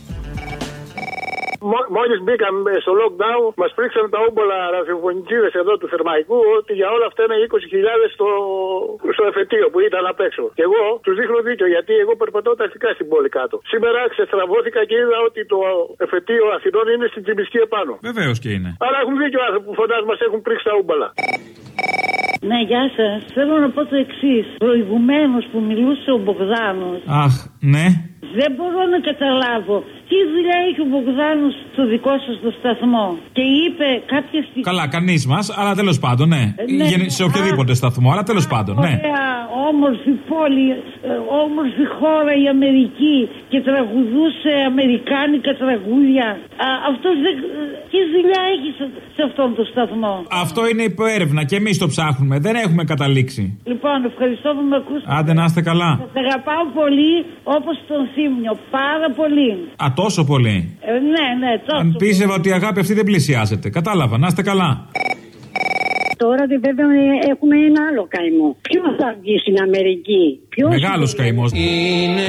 Μόλις μπήκαμε στο lockdown, μας πρίξαν τα όμπολα ραδιοφωνικίδες εδώ του Θερμαϊκού ότι για όλα αυτά είναι είκοσι χιλιάδες στο, στο εφετείο που ήταν απ' έξω. Και εγώ τους δείχνω δίκιο, γιατί εγώ περπατώ τακτικά στην πόλη κάτω. Σήμερα ξεστραβώθηκα και είδα ότι το εφετείο Αθηνών είναι στην Τσιμπισκή επάνω. Βεβαίως και είναι. Άρα έχουν δίκιο οι άνθρωποι που φωνάζουν, μας έχουν πρίξει τα όμπολα. Ναι, γεια σας. Θέλω να πω το εξής. Προηγουμένως που μιλούσε ο Μπογδάνος. Αχ, ναι. Δεν μπορώ να καταλάβω τι δουλειά έχει ο Μπογδάνος στο δικό σας το σταθμό. Και είπε κάποια στιγμή. Καλά, κανείς μας, αλλά τέλος πάντων, ναι. ναι. Σε οποιοδήποτε α, σταθμό, αλλά τέλος πάντων, ναι. Ωραία, όμορφη πόλη, όμορφη χώρα η Αμερική και τραγουδούσε αμερικάνικα τραγούδια. Α, αυτός δεν. Τι δουλειά έχει σε, σε αυτόν τον σταθμό? Αυτό είναι υποέρευνα και εμείς το ψάχνουμε. Δεν έχουμε καταλήξει. Λοιπόν, ευχαριστώ που με ακούσατε. Άντε να είστε καλά. Σας αγαπάω πολύ, όπως τον Θύμιο. Πάρα πολύ. Α, τόσο πολύ. Ε, ναι, ναι, τόσο. Αν πίστευα ότι η αγάπη αυτή δεν πλησιάζεται. Κατάλαβα, να είστε καλά. Τώρα βέβαια έχουμε ένα άλλο καημό. Ποιος θα βγει στην Αμερική? Ποιος Μεγάλος είναι... καημός. Είναι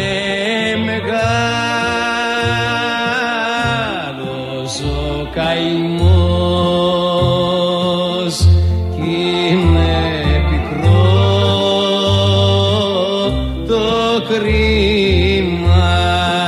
μεγάλος ο καημός κι είναι πικρό το κρίμα.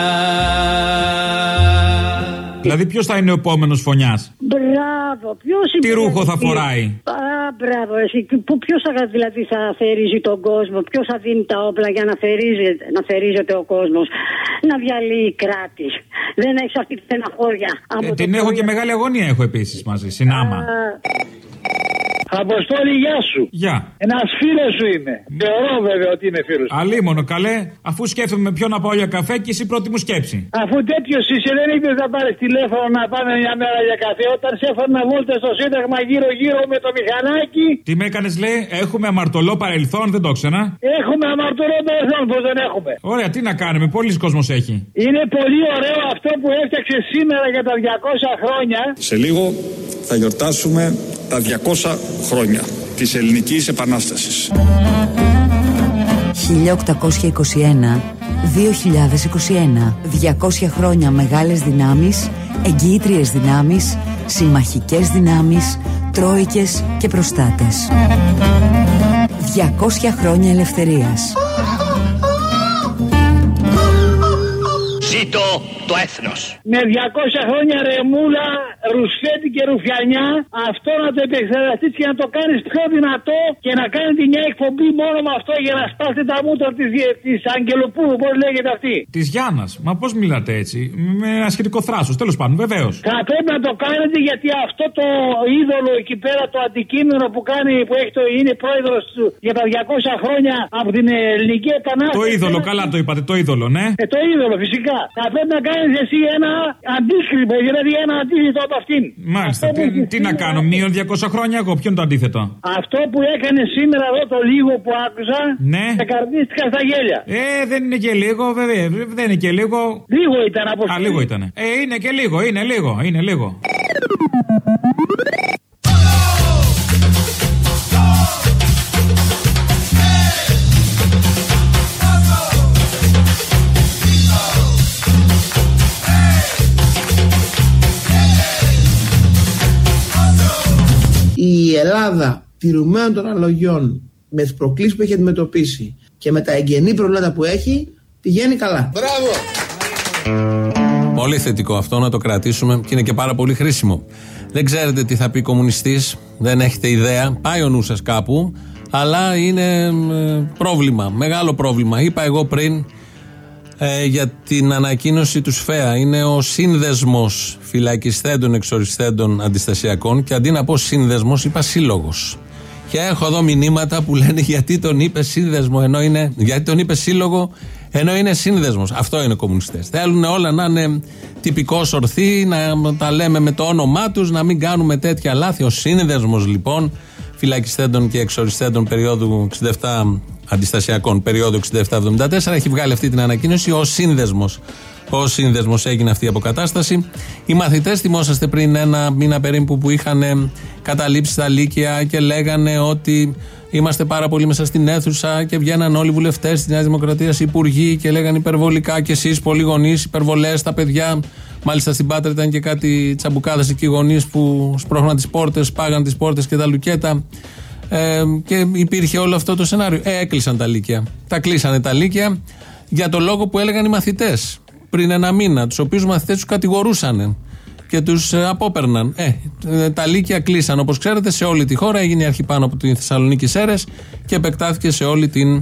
Δηλαδή ποιος θα είναι ο επόμενος φωνιάς? Μπράβο, ποιος είναι? Τι ρούχο θα φοράει? Α, μπράβο, εσύ. Ποιος θα, δηλαδή, θα θερίζει τον κόσμο? Ποιος θα δίνει τα όπλα για να θερίζεται, να θερίζεται ο κόσμος? Να διαλύει κράτη. Δεν έχεις αυτή τη στεναχώρια. Ε, την έχω και μεγάλη αγωνία έχω επίσης μαζί, συνάμα. Αποστόλη, γεια σου. Γεια. Ένας φίλος σου είμαι. Θεωρώ βέβαια ότι είναι φίλος. Αλίμονο, καλέ, αφού σκέφτομαι με ποιον να πάω για καφέ και εσύ πρώτη μου σκέψη. Αφού τέτοιος είσαι, δεν είπες να πάρεις τηλέφωνο να πάμε μια μέρα για καφέ όταν σε έφερνα βόλτες στο Σύνταγμα γύρω-γύρω με το μηχανάκι. Τι με έκανες, λέει, έχουμε αμαρτωλό παρελθόν, δεν το ξένα. Έχουμε αμαρτωλό παρελθόν, πως δεν έχουμε. Ωραία, τι να κάνουμε, πολλοί κόσμος έχει. Είναι πολύ ωραίο αυτό που έφτιαξε σήμερα για τα διακόσια χρόνια. Σε λίγο θα γιορτάσουμε τα διακόσια χρόνια της Ελληνικής Επανάστασης. χίλια οκτακόσια είκοσι ένα με δύο χιλιάδες είκοσι ένα. διακόσια χρόνια μεγάλες δυνάμεις, εγγυήτριες δυνάμεις, συμμαχικές δυνάμεις, τρόικες και προστάτες. διακόσια χρόνια ελευθερίας. Ζήτω το έθνος. Με διακόσια χρόνια ρεμούλα, ρουσφέτη και ρουφιανιά, αυτό να το επεξεργαστείς και να το κάνεις πιο δυνατό και να κάνετε μια εκπομπή μόνο με αυτό για να σπάσετε τα μούτρα της, της Αγγελοπούλου, πώς λέγεται αυτή. Της Γιάννας. Μα πώς μιλάτε έτσι, με ασχετικό θράσος, τέλος πάντων, βεβαίως. Θα πρέπει να το κάνετε γιατί αυτό το είδωλο εκεί πέρα, το αντικείμενο που κάνει, που έχει το, είναι πρόεδρος του για τα διακόσια χρόνια από την Ελληνική Επανάσταση. Το είδωλο, καλά το είπατε, το είδωλο, ναι. Ε, το είδωλο, φυσικά. Θα πρέπει να κάνεις εσύ ένα αντίσκρυπο, δηλαδή ένα αντίθετο από αυτήν. Μάλιστα. Τι, τι να κάνω, μείον διακόσια χρόνια εγώ, ποιο είναι το αντίθετο. Αυτό που έκανε σήμερα εδώ το λίγο που άκουσα, ναι. Σε καρδίστηκα στα γέλια. Ε, δεν είναι και λίγο, βέβαια. Δεν είναι και λίγο. Λίγο ήταν από Α, λίγο ήταν. Ε, είναι και λίγο, είναι λίγο, είναι λίγο. Η Ελλάδα, τηρουμένων των αναλογιών, με τις προκλήσεις που έχει αντιμετωπίσει και με τα εγγενή προβλήματα που έχει, πηγαίνει καλά. Μπράβο! Πολύ θετικό αυτό, να το κρατήσουμε και είναι και πάρα πολύ χρήσιμο. Δεν ξέρετε τι θα πει κομμουνιστής, δεν έχετε ιδέα, πάει ο νου σας κάπου, αλλά είναι πρόβλημα, μεγάλο πρόβλημα. Είπα εγώ πριν ε, για την ανακοίνωση του ΣΦΕΑ, είναι ο σύνδεσμος φυλακισθέντων εξοριστέντων αντιστασιακών και αντί να πω σύνδεσμος είπα σύλλογος. Και έχω εδώ μηνύματα που λένε γιατί τον είπε σύνδεσμο ενώ είναι, γιατί τον είπε σύλλογο ενώ είναι σύνδεσμος. Αυτό είναι κομμουνιστές. Θέλουν όλα να είναι τυπικώς ορθοί, να τα λέμε με το όνομά τους, να μην κάνουμε τέτοια λάθη. Ο σύνδεσμος λοιπόν φυλακισθέντων και εξοριστέντων περίοδου εξήντα επτά αντιστασιακών περίοδου εξήντα επτά εβδομήντα τέσσερα έχει βγάλει αυτή την ανακοίνωση. Ο σύνδεσμος. Ο σύνδεσμος έγινε αυτή η αποκατάσταση. Οι μαθητές, θυμόσαστε πριν ένα μήνα περίπου που είχαν καταλήψει τα λύκεια και λέγανε ότι είμαστε πάρα πολύ μέσα στην αίθουσα και βγαίναν όλοι οι βουλευτές της Νέας Δημοκρατίας, υπουργοί και λέγανε υπερβολικά και εσείς πολλοί γονείς, υπερβολές στα παιδιά. Μάλιστα στην Πάτρα ήταν και κάτι τσαμπουκάδες εκεί γονείς που σπρώχναν τις πόρτες, πάγαν τις πόρτες και τα λουκέτα. Ε, και υπήρχε όλο αυτό το σενάριο. Ε, έκλεισαν τα λύκεια. Τα κλείσανε τα λύκεια για το λόγο που έλεγαν οι μαθητές πριν ένα μήνα, τους οποίους μαθητές τους κατηγορούσαν και τους ε, απόπερναν. Ε, τα λύκεια κλείσαν, όπως ξέρετε, σε όλη τη χώρα. Έγινε η αρχή πάνω από τη Θεσσαλονίκη Σέρες και επεκτάθηκε σε όλη την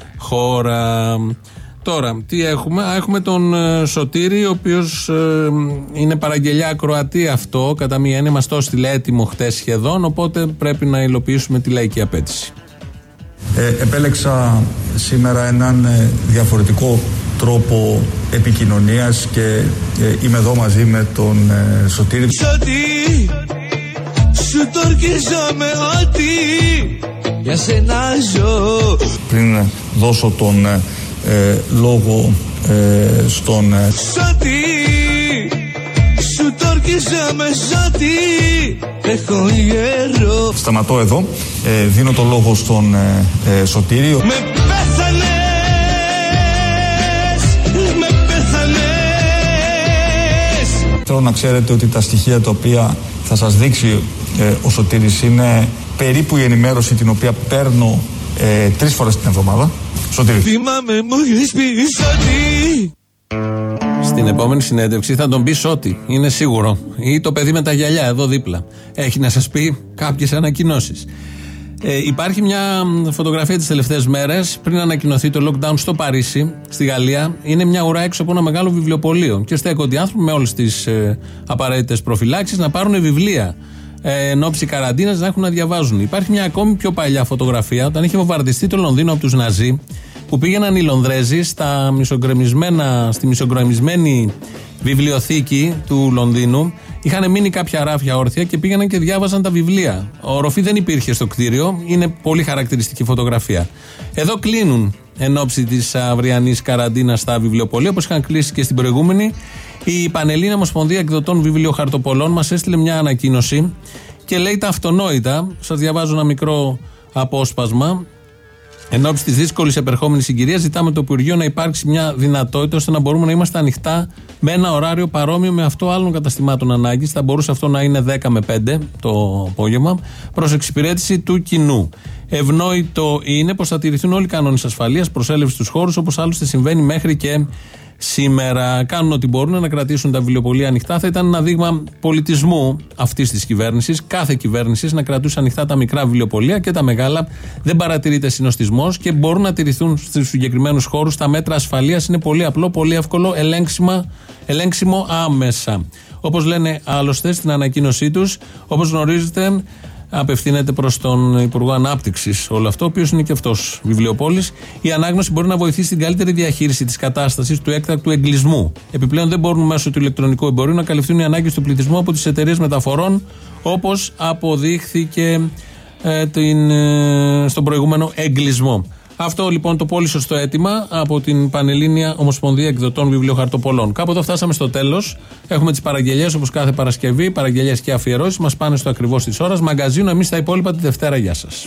χώρα. Τώρα, τι έχουμε? Έχουμε τον ε, Σωτήρη, ο οποίος ε, είναι παραγγελιά ακροατή αυτό, κατά μία έννοια μας το έστειλε έτοιμο χτες σχεδόν, οπότε πρέπει να υλοποιήσουμε τη λαϊκή απέτηση. Ε, επέλεξα σήμερα έναν ε, διαφορετικό τρόπο επικοινωνίας και ε, είμαι εδώ μαζί με τον ε, Σωτήρη. Σωτή, σου τορκίζομαι ότι για σένα ζω. Πριν δώσω τον ε, λόγο ε, στον ε, Σωτή, σου τορκίζομαι Σωτή, έχω γέρο. Σταματώ εδώ, ε, δίνω το λόγο στον ε, ε, Σωτήριο. Με πέθανες, με πέθανες. Θέλω να ξέρετε ότι τα στοιχεία τα οποία θα σας δείξει ε, ο Σωτήρης είναι περίπου η ενημέρωση την οποία παίρνω ε, τρεις φορές την εβδομάδα. Σωτήρη. Θυμάμαι μου έχεις πει Σωτή. Στην επόμενη συνέντευξη θα τον πει Σώτη, είναι σίγουρο. Ή το παιδί με τα γυαλιά εδώ δίπλα. Έχει να σας πει κάποιες ανακοινώσεις. Ε, υπάρχει μια φωτογραφία τις τελευταίες μέρες πριν ανακοινωθεί το lockdown στο Παρίσι, στη Γαλλία. Είναι μια ουρά έξω από ένα μεγάλο βιβλιοπωλείο και στέκονται οι άνθρωποι με όλες τις ε, απαραίτητες προφυλάξεις να πάρουν βιβλία. ε, εν ώψη καραντίνας να έχουν να διαβάζουν. Υπάρχει μια ακόμη πιο παλιά φωτογραφία, όταν είχε βομβαρδιστεί το Λονδίνο από τους Ναζί, που πήγαιναν οι Λονδρέζοι στα στη μισογκρεμισμένη βιβλιοθήκη του Λονδίνου. Είχαν μείνει κάποια ράφια όρθια και πήγαιναν και διάβαζαν τα βιβλία. Οροφή δεν υπήρχε στο κτίριο, είναι πολύ χαρακτηριστική φωτογραφία. Εδώ κλείνουν εν ώψη της αυριανής καραντίνας στα βιβλιοπωλεία, όπως είχαν κλείσει και στην προηγούμενη. Η Πανελλήνια Ομοσπονδία Εκδοτών Βιβλιοχαρτοπολών μας έστειλε μια ανακοίνωση και λέει τα αυτονόητα. Σας διαβάζω ένα μικρό απόσπασμα. Εν ώψη της δύσκολης επερχόμενης συγκυρίας, ζητάμε το Υπουργείο να υπάρξει μια δυνατότητα ώστε να μπορούμε να είμαστε ανοιχτά με ένα ωράριο παρόμοιο με αυτό άλλων καταστημάτων ανάγκης. Θα μπορούσε αυτό να είναι δέκα με πέντε το απόγευμα, προς εξυπηρέτηση του κοινού. Ευνόητο είναι πως θα τηρηθούν όλοι οι κανόνες ασφαλείας, προσέλευση στους χώρους, όπως άλλωστε συμβαίνει μέχρι και σήμερα. Κάνουν ό,τι μπορούν να κρατήσουν τα βιβλιοπωλεία ανοιχτά. Θα ήταν ένα δείγμα πολιτισμού αυτής της κυβέρνησης, κάθε κυβέρνησης, να κρατούσε ανοιχτά τα μικρά βιβλιοπωλεία και τα μεγάλα. Δεν παρατηρείται συνοστισμός και μπορούν να τηρηθούν στους συγκεκριμένους χώρους. Τα μέτρα ασφαλείας είναι πολύ απλό, πολύ εύκολο, ελέγξιμο άμεσα. Όπως λένε άλλωστε στην ανακοίνωσή τους, όπως γνωρίζετε, απευθύνεται προς τον Υπουργό Ανάπτυξης όλο αυτό, ο οποίος είναι και αυτός βιβλιοπόλης. Η ανάγνωση μπορεί να βοηθήσει στην καλύτερη διαχείριση της κατάστασης του έκτακτου εγκλισμού. Επιπλέον, δεν μπορούν μέσω του ηλεκτρονικού εμπορίου να καλυφθούν οι ανάγκες του πληθυσμού από τις εταιρείες μεταφορών, όπως αποδείχθηκε ε, την, ε, στον προηγούμενο εγκλισμό. Αυτό λοιπόν το πολύ σωστό αίτημα από την Πανελλήνια Ομοσπονδία Εκδοτών Βιβλιοχαρτοπολών. Κάπου εδώ φτάσαμε στο τέλος. Έχουμε τις παραγγελίες όπως κάθε Παρασκευή, παραγγελίες και αφιερώσεις. Μας πάνε στο ακριβώς της ώρας. Μαγκαζίνο, εμείς τα υπόλοιπα τη Δευτέρα. Γεια σας.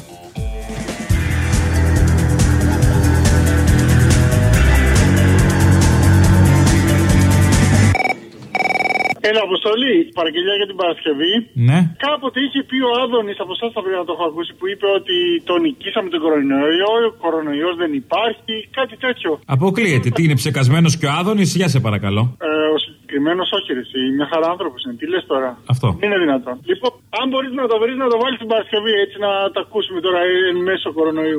Έλα, Αποστολή, παραγγελιά για την Παρασκευή. Ναι. Κάποτε είχε πει ο Άδωνης, από εσάς θα πρέπει να το έχω ακούσει, που είπε ότι τον νικήσαμε τον κορονοϊό, ο κορονοϊός δεν υπάρχει, κάτι τέτοιο. Αποκλείεται. Τι είναι, ψεκασμένος και ο Άδωνης, για σε παρακαλώ. Ε, ο συγκεκριμένος όχι, ρε, εσύ, μια χαρά άνθρωπος είναι. Τι λες τώρα. Αυτό. Είναι δυνατόν. Λοιπόν, αν μπορείς να το βρεις, να το βάλεις την Παρασκευή, έτσι να τα ακούσουμε τώρα εν μέσω κορονοϊού.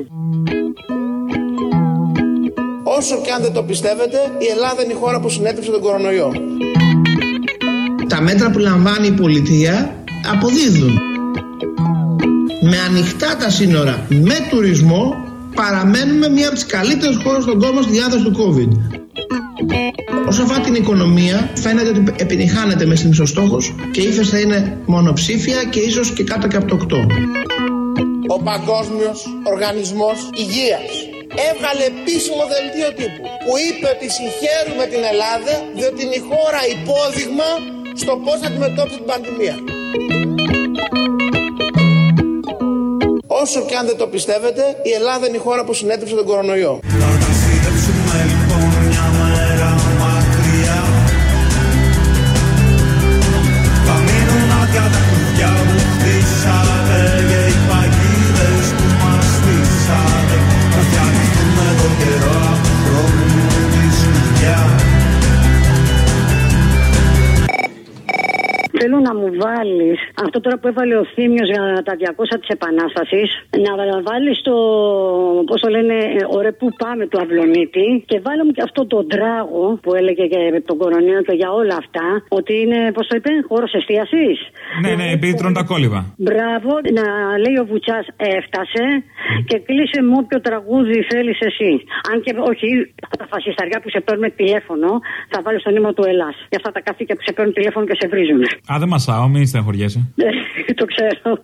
Όσο και αν δεν το πιστεύετε, η Ελλάδα είναι η χώρα που συνέτρεψε τον κορονοϊό. Τα μέτρα που λαμβάνει η πολιτεία αποδίδουν. Με ανοιχτά τα σύνορα, με τουρισμό, παραμένουμε μία από τις καλύτερες χώρες στον κόσμο στη διάδοση του COVID. Όσο αφορά την οικονομία, φαίνεται ότι επιτυχάνεται με στις μισοστόχους και η ύφεση θα είναι μονοψήφια και ίσως και κάτω και από το οκτώ. Ο Παγκόσμιος Οργανισμός Υγείας έβγαλε επίσημο δελτίο τύπου που είπε ότι συγχαίρουμε την Ελλάδα διότι είναι η χώρα υπόδειγμα στο πώς θα αντιμετώπισε την πανδημία. Όσο και αν δεν το πιστεύετε, η Ελλάδα είναι η χώρα που συνέτρεψε τον κορονοϊό. Θα ταξιδέψουμε λοιπόν μια μέρα μακριά. Θα μείνουν άδεια τα κουβιά που χτίσατε και οι παγίδες που μας στήσατε. Θα φτιαχτούμε τον καιρό από χρόνου τη σκουπιά. Θέλω να μου βάλεις αυτό τώρα που έβαλε ο Θήμιος για τα διακόσια της Επανάστασης, να βάλεις το, πώς το λένε, ωραία που πάμε του Αυλονίτη και βάλε μου και αυτό το τράγο που έλεγε για τον κορονοϊό και για όλα αυτά, ότι είναι, πώς το είπε, χώρος εστίασης. Ναι, ναι, επειδή τρώνε τα κόλληβα. Μπράβο, να λέει ο Βουτσάς έφτασε και κλείσε μου όποιο τραγούδι θέλεις εσύ. Αν και όχι, τα φασισταριά που σε παίρνουν τηλέφωνο, θα βάλεις το νήμα του Ελλάς. Για αυτά τα καθήκια που σε παίρνουν τηλέφωνο και σε βρίζουν. Α, δεν μασάω, μην στεναχωριέσαι. Το ξέρω.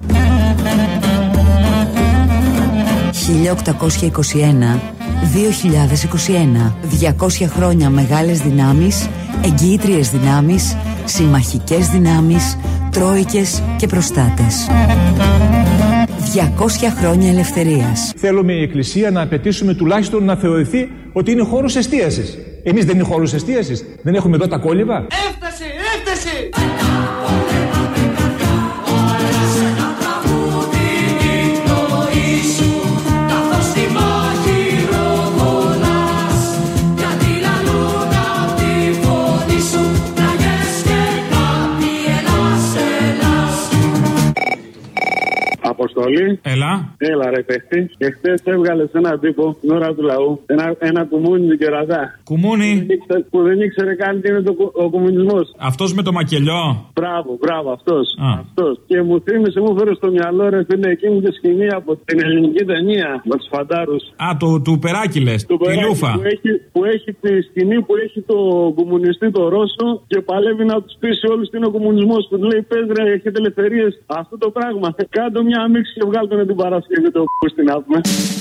χίλια οκτακόσια είκοσι ένα με δύο χιλιάδες είκοσι ένα. διακόσια χρόνια μεγάλες δυνάμεις, εγγυήτριες δυνάμεις, συμμαχικές δυνάμεις, τρόικες και προστάτες. διακόσια χρόνια ελευθερίας. Θέλουμε η Εκκλησία να απαιτήσουμε τουλάχιστον να θεωρηθεί ότι είναι χώρος εστίασης. Εμείς δεν είναι χώρος εστίασης. Δεν έχουμε εδώ τα κόλληβα. Έφτασε, έφτασε! Αποστολή. Αποστόλη. Έλα. Έλα, ρε παίχτη. Και χθες έβγαλε έναν τύπο την ώρα του λαού. Ένα, ένα κουμούνι του κερατά. Κουμούνι. Που δεν ήξερε καν τι είναι το, ο κομμουνισμός. Αυτός με το μακελιό. Μπράβο, μπράβο, αυτός. αυτός. Και μου θύμισε, μου φέρε στο μυαλό, ρε φίλε, εκείνη τη σκηνή από την ελληνική ταινία με τους φαντάρους. Α, το, του Περάκηλες. Του τη Λούφα. Που έχει, που έχει τη σκηνή που έχει το κομμουνιστή το Ρώσο και παλεύει να τους πείσει όλους τι είναι ο κομμουνισμός. Που του λέει, πες ρε, έχετε ελευθερίες. Αυτό το πράγμα. Κάντο μια αμίξη και βγάλτε την Παρασκευή το που στην άπουμε.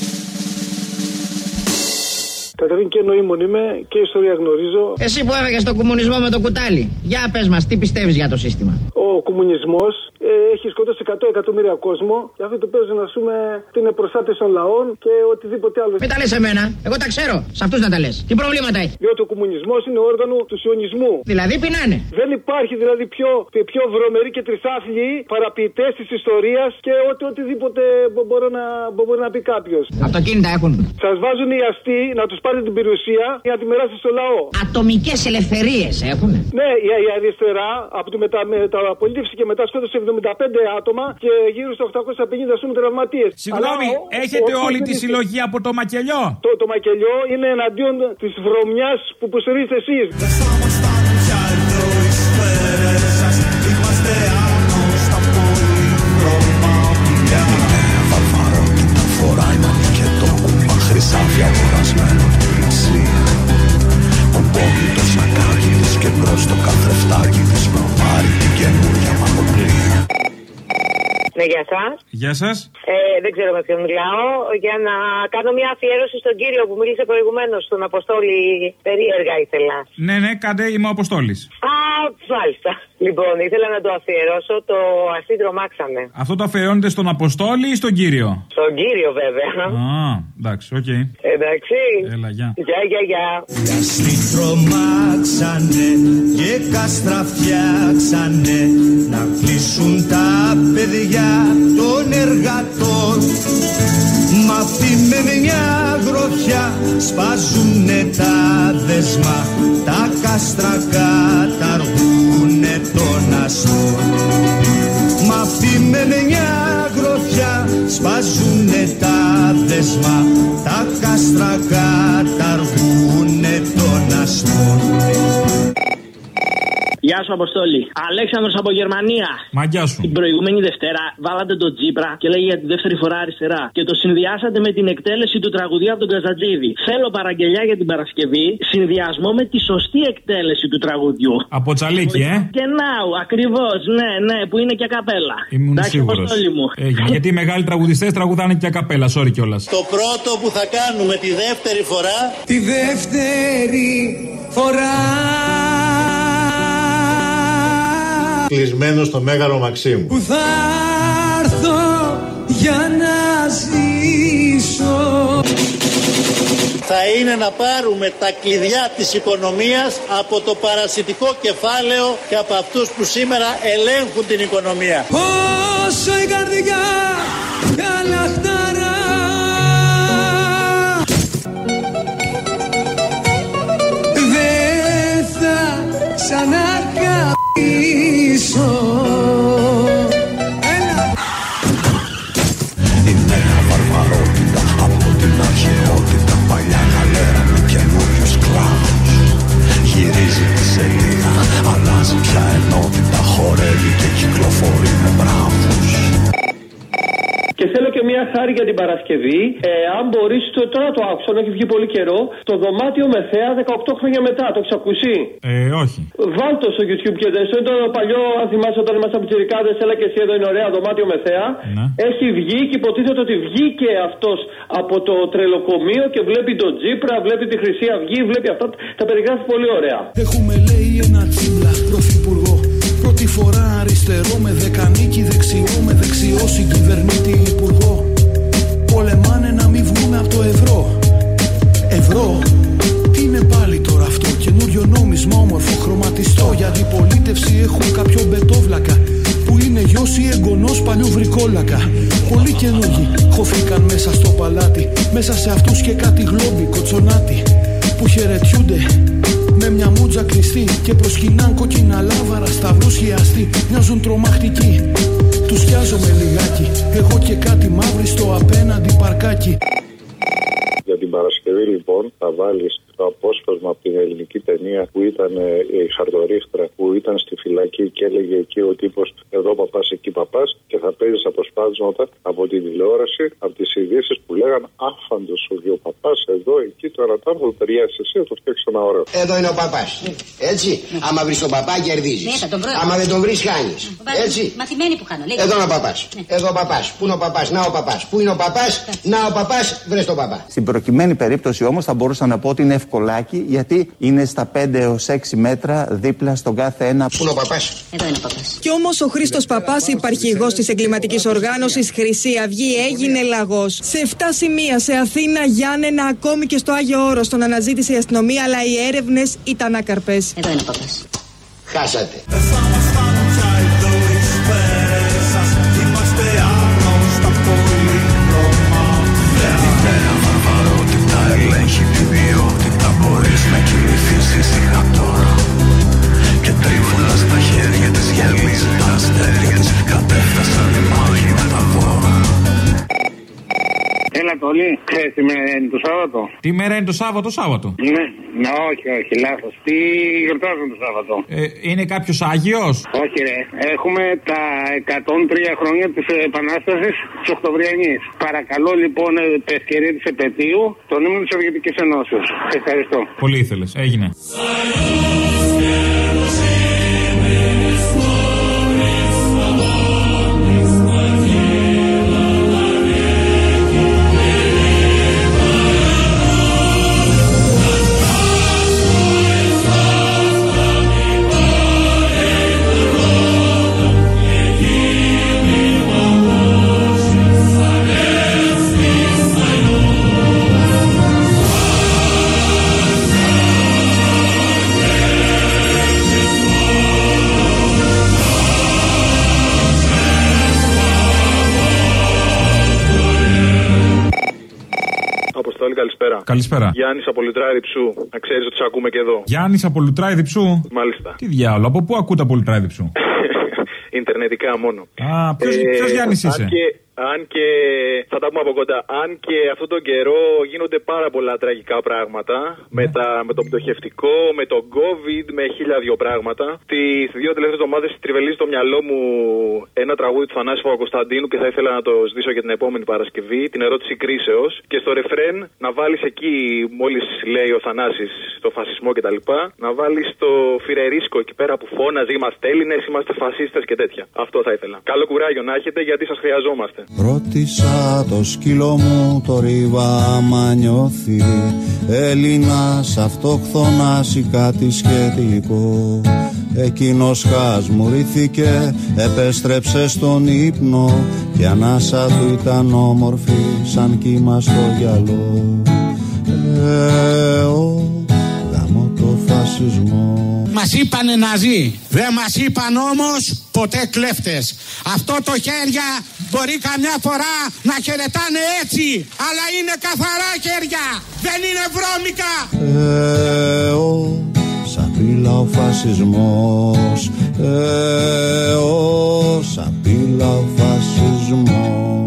Καταρχήν και νοήμων είμαι και ιστορία γνωρίζω. Εσύ που έφεγες τον κομμουνισμό με το κουτάλι, για πες μας, τι πιστεύεις για το σύστημα? Ο κομμουνισμός ε, έχει σκοτώσει εκατό εκατομμύρια κόσμο και αυτοί του παίζουν, ας πούμε, ότι είναι προστάτες των λαών και οτιδήποτε άλλο. Μην τα λες εμένα, εγώ τα ξέρω, σε αυτούς να τα λες. Τι προβλήματα έχει? Διότι ο κομμουνισμός είναι όργανο του σιωνισμού. Δηλαδή πεινάνε. Δεν υπάρχει δηλαδή πιο, πιο βρωμεροί και τρισάθλιοι παραποιητές της ιστορίας και ότι οτιδήποτε μπορεί να, μπορεί να πει κάποιος. Αυτοκίνητα έχουν. Σας βάζουν οι αστεί να τους πάρετε την περιουσία για να τη μοιράσετε στο λαό. Ατομικές ελευθερίες έχουν. Ναι, η, η αριστερά από τη μετα, μεταπολίτευση και μετά σκότωσε εβδομήντα πέντε άτομα και γύρω στα οκτακόσια πενήντα σούμε τραυματίες. Συγγνώμη, έχετε όλη τη συλλογή από το μακελιό? Το, το μακελιό είναι εναντίον της βρωμιάς που υποστηρίζετε εσείς. Χρυσάφια αγορασμένο του πλησί. Κουμπώνει το σακάκι της και μπρος το καθρεφτάκι της προβάρει την καινούρια μαγοπλία. Ναι, γεια σας. Γεια σας. Ε, δεν ξέρω με ποιον μιλάω. Για να κάνω μια αφιέρωση στον κύριο που μίλησε προηγουμένως, στον Αποστόλη. Περίεργα ήθελα. Ναι, ναι, κάντε, είμαι ο Αποστόλης. Α, μάλιστα. Λοιπόν, ήθελα να το αφιερώσω το Ας τρομάξαμε. Αυτό το αφιερώνεται στον Αποστόλη ή στον κύριο? Στον κύριο, βέβαια. Α, εντάξει, οκ. Okay. Εντάξει. Έλα, γεια. Γεια, γεια, γεια. Ας τρομάξανε και κάστρα φτιάξανε να κλείσουν τα παιδιά των εργατών. Μ' αυτή με μια γροθιά σπάζουνε τα δεσμά, τα κάστρα καταργούνε τον αστό. Μ' αυτή με μια γροθιά σπάζουνε τα δεσμά, τα κάστρα καταργούνε τον αστό. Γεια σου, Αποστόλη. Αλέξανδρος από Γερμανία. Μαγκιά σου. Την προηγούμενη Δευτέρα βάλατε τον Τσίπρα και λέγει για τη δεύτερη φορά αριστερά. Και το συνδυάσατε με την εκτέλεση του τραγουδίου από τον Καζατζίδη. Θέλω παραγγελιά για την Παρασκευή, συνδυασμό με τη σωστή εκτέλεση του τραγουδιού. Από Τσαλίκη, ε? Και ναου, ακριβώς, ναι, ναι, που είναι και ακαπέλα. Ήμουν σίγουρος. Έγινε. Γιατί οι μεγάλοι τραγουδιστές τραγουδάνε και ακαπέλα, sorry κιόλας. Το πρώτο που θα κάνουμε τη δεύτερη φορά. Τη δεύτερη φορά. Κλεισμένο στο Μέγαρο Μαξίμου. Που θα έρθω για να ζήσω. Θα είναι να πάρουμε τα κλειδιά της οικονομίας από το παρασιτικό κεφάλαιο και από αυτούς που σήμερα ελέγχουν την οικονομία. Όσο η καρδιά καλαχταρά. Δεν θα ξανακαπήσω. Η νέα βαρβαρότητα από την αρχαιότητα, παλιά γαλέρα με καινούριους κλάδους. Γυρίζει τη σελίδα, αλλάζει πια ενότητα, χορεύει και κυκλοφορεί με μπράβους. Και θέλω και μια χάρη για την Παρασκευή. Ε, αν μπορείς, το, τώρα το άκουσα, έχει βγει πολύ καιρό. Το δωμάτιο με θέα δεκαοκτώ χρόνια μετά. Το έχεις ακούσει? Ε, όχι. Βάλτο στο YouTube και δεν είναι το παλιό. Αν θυμάσαι όταν ήμασταν πιτσιρικάδες, έλα και εσύ εδώ είναι ωραία, δωμάτιο με θέα. Ναι. Έχει βγει και υποτίθεται ότι βγήκε αυτός από το τρελοκομείο και βλέπει τον Τζίπρα, βλέπει τη Χρυσή Αυγή, βλέπει αυτά. Τα περιγράφει πολύ ωραία. Έχουμε λέει ένα Τσίπρα πρωθυπουργό. Πρώτη φορά αριστερό με δεκανίκη, δεξιό με δεξιό συγκυβερνήτη υπουργό. Πολεμάνε να μην βγούμε από το ευρώ. Ευρώ, τι είναι πάλι τώρα αυτό? Καινούριο νόμισμα όμορφο χρωματιστό. Για αντιπολίτευση έχουν κάποιο μπετόβλακα που είναι γιος ή εγγονός παλιού βρικόλακα. Πολλοί καινούργοι χωθήκαν μέσα στο παλάτι. Μέσα σε αυτούς και κάτι γλόμπι κοτσονάτι που χαιρετιούνται με μια μούτζα κλειστή και προσκυνάν κόκκινα λάβαρα σταυρούς χιαστοί. Μοιάζουν τρομακτικοί, τους σκιάζομαι λιγάκι. Εγώ και κάτι μαύρη στο απέναντι παρκάκι. Για την Παρασκευή λοιπόν θα βάλεις το απόσπασμα από την ελληνική ταινία που ήταν η Χαρτορίχτρα, που ήταν στη φυλακή και έλεγε εκεί ο τύπος εδώ παπάς, εκεί παπάς, και θα παίζεις αποσπάσματα από την τηλεόραση, από τις ειδήσεις που λέγαν άφαντος ο δύο παπάς εδώ, εκεί, τώρα τα μου ταιριάζει εσύ, θα το φτιάξεις ένα ωραίο. Εδώ είναι ο παπάς. Έτσι. Άμα βρεις τον παπά κερδίζεις. Άμα δεν τον βρεις χάνεις. Έτσι. Μαθημένοι που χάνω. Εδώ είναι ο παπάς. Εδώ ο παπάς. Πού είναι ο παπάς, να ο παπάς. Πού είναι ο παπάς, να ο παπάς, βρες τον παπά. Στην προκειμένη περίπτωση όμως θα μπορούσα να πω ότι είναι ευκολάκι, γιατί είναι στα πέντε έως έξι μέτρα δίπλα στον κάθε ένα. Πού είναι ο παπάς. Εδώ είναι ο παπάς. Κι όμως ο Χρήστος Παπάς, υπαρχηγός της εγκληματικής οργάνωσης Χρυσή Αυγή, έγινε λαγός. Σε εφτά σημεία σε Αθήνα, Γιάννενα, ακόμη και στο Άγιο Όρος τον αναζήτησε η αστυνομία, αλλά οι έρευνες ήταν άκαρπες. Εδώ είναι ο παπάς. Χάσατε. Ελέγχει την ποιότητα, μπορείς να κινηθείς ήσυχα τώρα. Και τρίβουλα στα χέρια της γυαλίζει τα αστέρια της. Κατέφτασαν οι μάγοι με τα δώρα. Έλα Τόλι, ξέρεις τι μέρα είναι το Σάββατο? Τι μέρα είναι το Σάββατο, Σάββατο? Ναι, ναι, όχι, όχι, λάθος. Τι γιορτάζουν το Σάββατο? Ε, είναι κάποιος Άγιος? Όχι ρε, έχουμε τα εκατόν τρία χρόνια της Επανάστασης της Οκτωβριανής. Παρακαλώ λοιπόν, επ' ευκαιρία της επετείου, τον ύμνο της Σοβιετικής Ενώσεως. Ευχαριστώ. Πολύ ήθελες, έγινε. Καλησπέρα. Καλησπέρα. Γιάννης από Λουτρά Διψού. Να ξέρεις ότι σε ακούμε και εδώ. Γιάννης από Λουτρά Διψού. Μάλιστα. Τι διάολο, από πού ακούτε από Λουτρά Διψού? Ιντερνετικά μόνο. Α, ποιος, ε, ποιος Γιάννης είσαι? Αν και, αν και, θα τα πούμε από κοντά, αν και αυτόν τον καιρό γίνονται πάρα πολλά τραγικά πράγματα, ναι. με, τα, με το πτωχευτικό, με το COVID, με χίλια δυο πράγματα. Τις δύο τελευταίες εβδομάδες τριβελίζει στο μυαλό μου ένα τραγούδι του Θανάση Παπακοσταντίνου και θα ήθελα να το ζητήσω για την επόμενη Παρασκευή, την ερώτηση κρίσεως. Και στο ρεφρέν να βάλεις εκεί, μόλις λέει ο Θανάσης, το φασισμό κτλ., να βάλεις το φιρερίσκο εκεί πέρα που φώναζε, είμαστε Έλληνες, είμαστε φασίστες και τέτοια. Αυτό θα ήθελα. Καλό κουράγιο να έχετε, γιατί σας χρειαζόμαστε. Ρώτησα το σκύλο μου το ρίβα άμα νιώθει Έλληνας αυτοχθόνας ή κάτι σχετικό. Εκείνος χασμουρήθηκε, επέστρεψε στον ύπνο και ανάσα του ήταν όμορφη σαν κύμα στο γυαλό. Ε, ο, γαμώ το φασισμό. Μας είπανε Ναζί, δεν μας είπαν όμως ποτέ κλέφτες. Αυτό το χέρια μπορεί καμιά φορά να χαιρετάνε έτσι, αλλά είναι καθαρά χέρια, δεν είναι βρώμικα. Ε, ο, σαπίλα ο φασισμός. Ε, ο, σαπίλα ο φασισμός.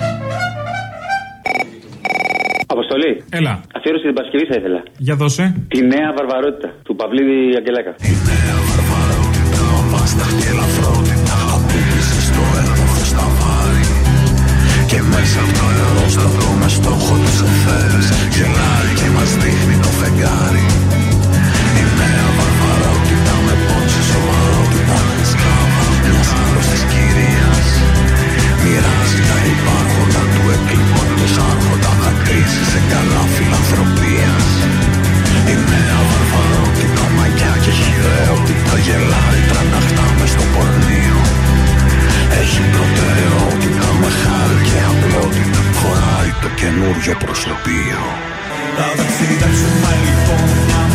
Αποστολή. Έλα. Αφιέρωση την Παρασκευή θα ήθελα. Για δώσε. Τη νέα βαρβαρότητα του Παυλίδη Αγγελάκα. Η νέα βαρβαρότητα, βάσταχτη ελαφρότητα, απίλησε στο έδαφος στα βάρη. Και μέσα από το αερόστατο με στόχο τους εθέρες γελάει και μας δείχνει το φεγγάρι. Η νέα βαρβαρότητα με πόξη σοβαρότητα, σκλάβα μιας άρρωστης κυρίας. Μοιράζει τα υπάρχοντα του εκλειπώντος άρχοντα, δακρύζει σε καλά φιλανθρωπίας. Η νέα βαρβαρότητα, μαγιά και χειραιότητα, γελάει τραναχτά μες στο πορνείο. Έχει προτεραιότητα με χάρη και απλότητα, φοράει το καινούριο προσωπείο. Θα ταξιδέψουμε λοιπόν μια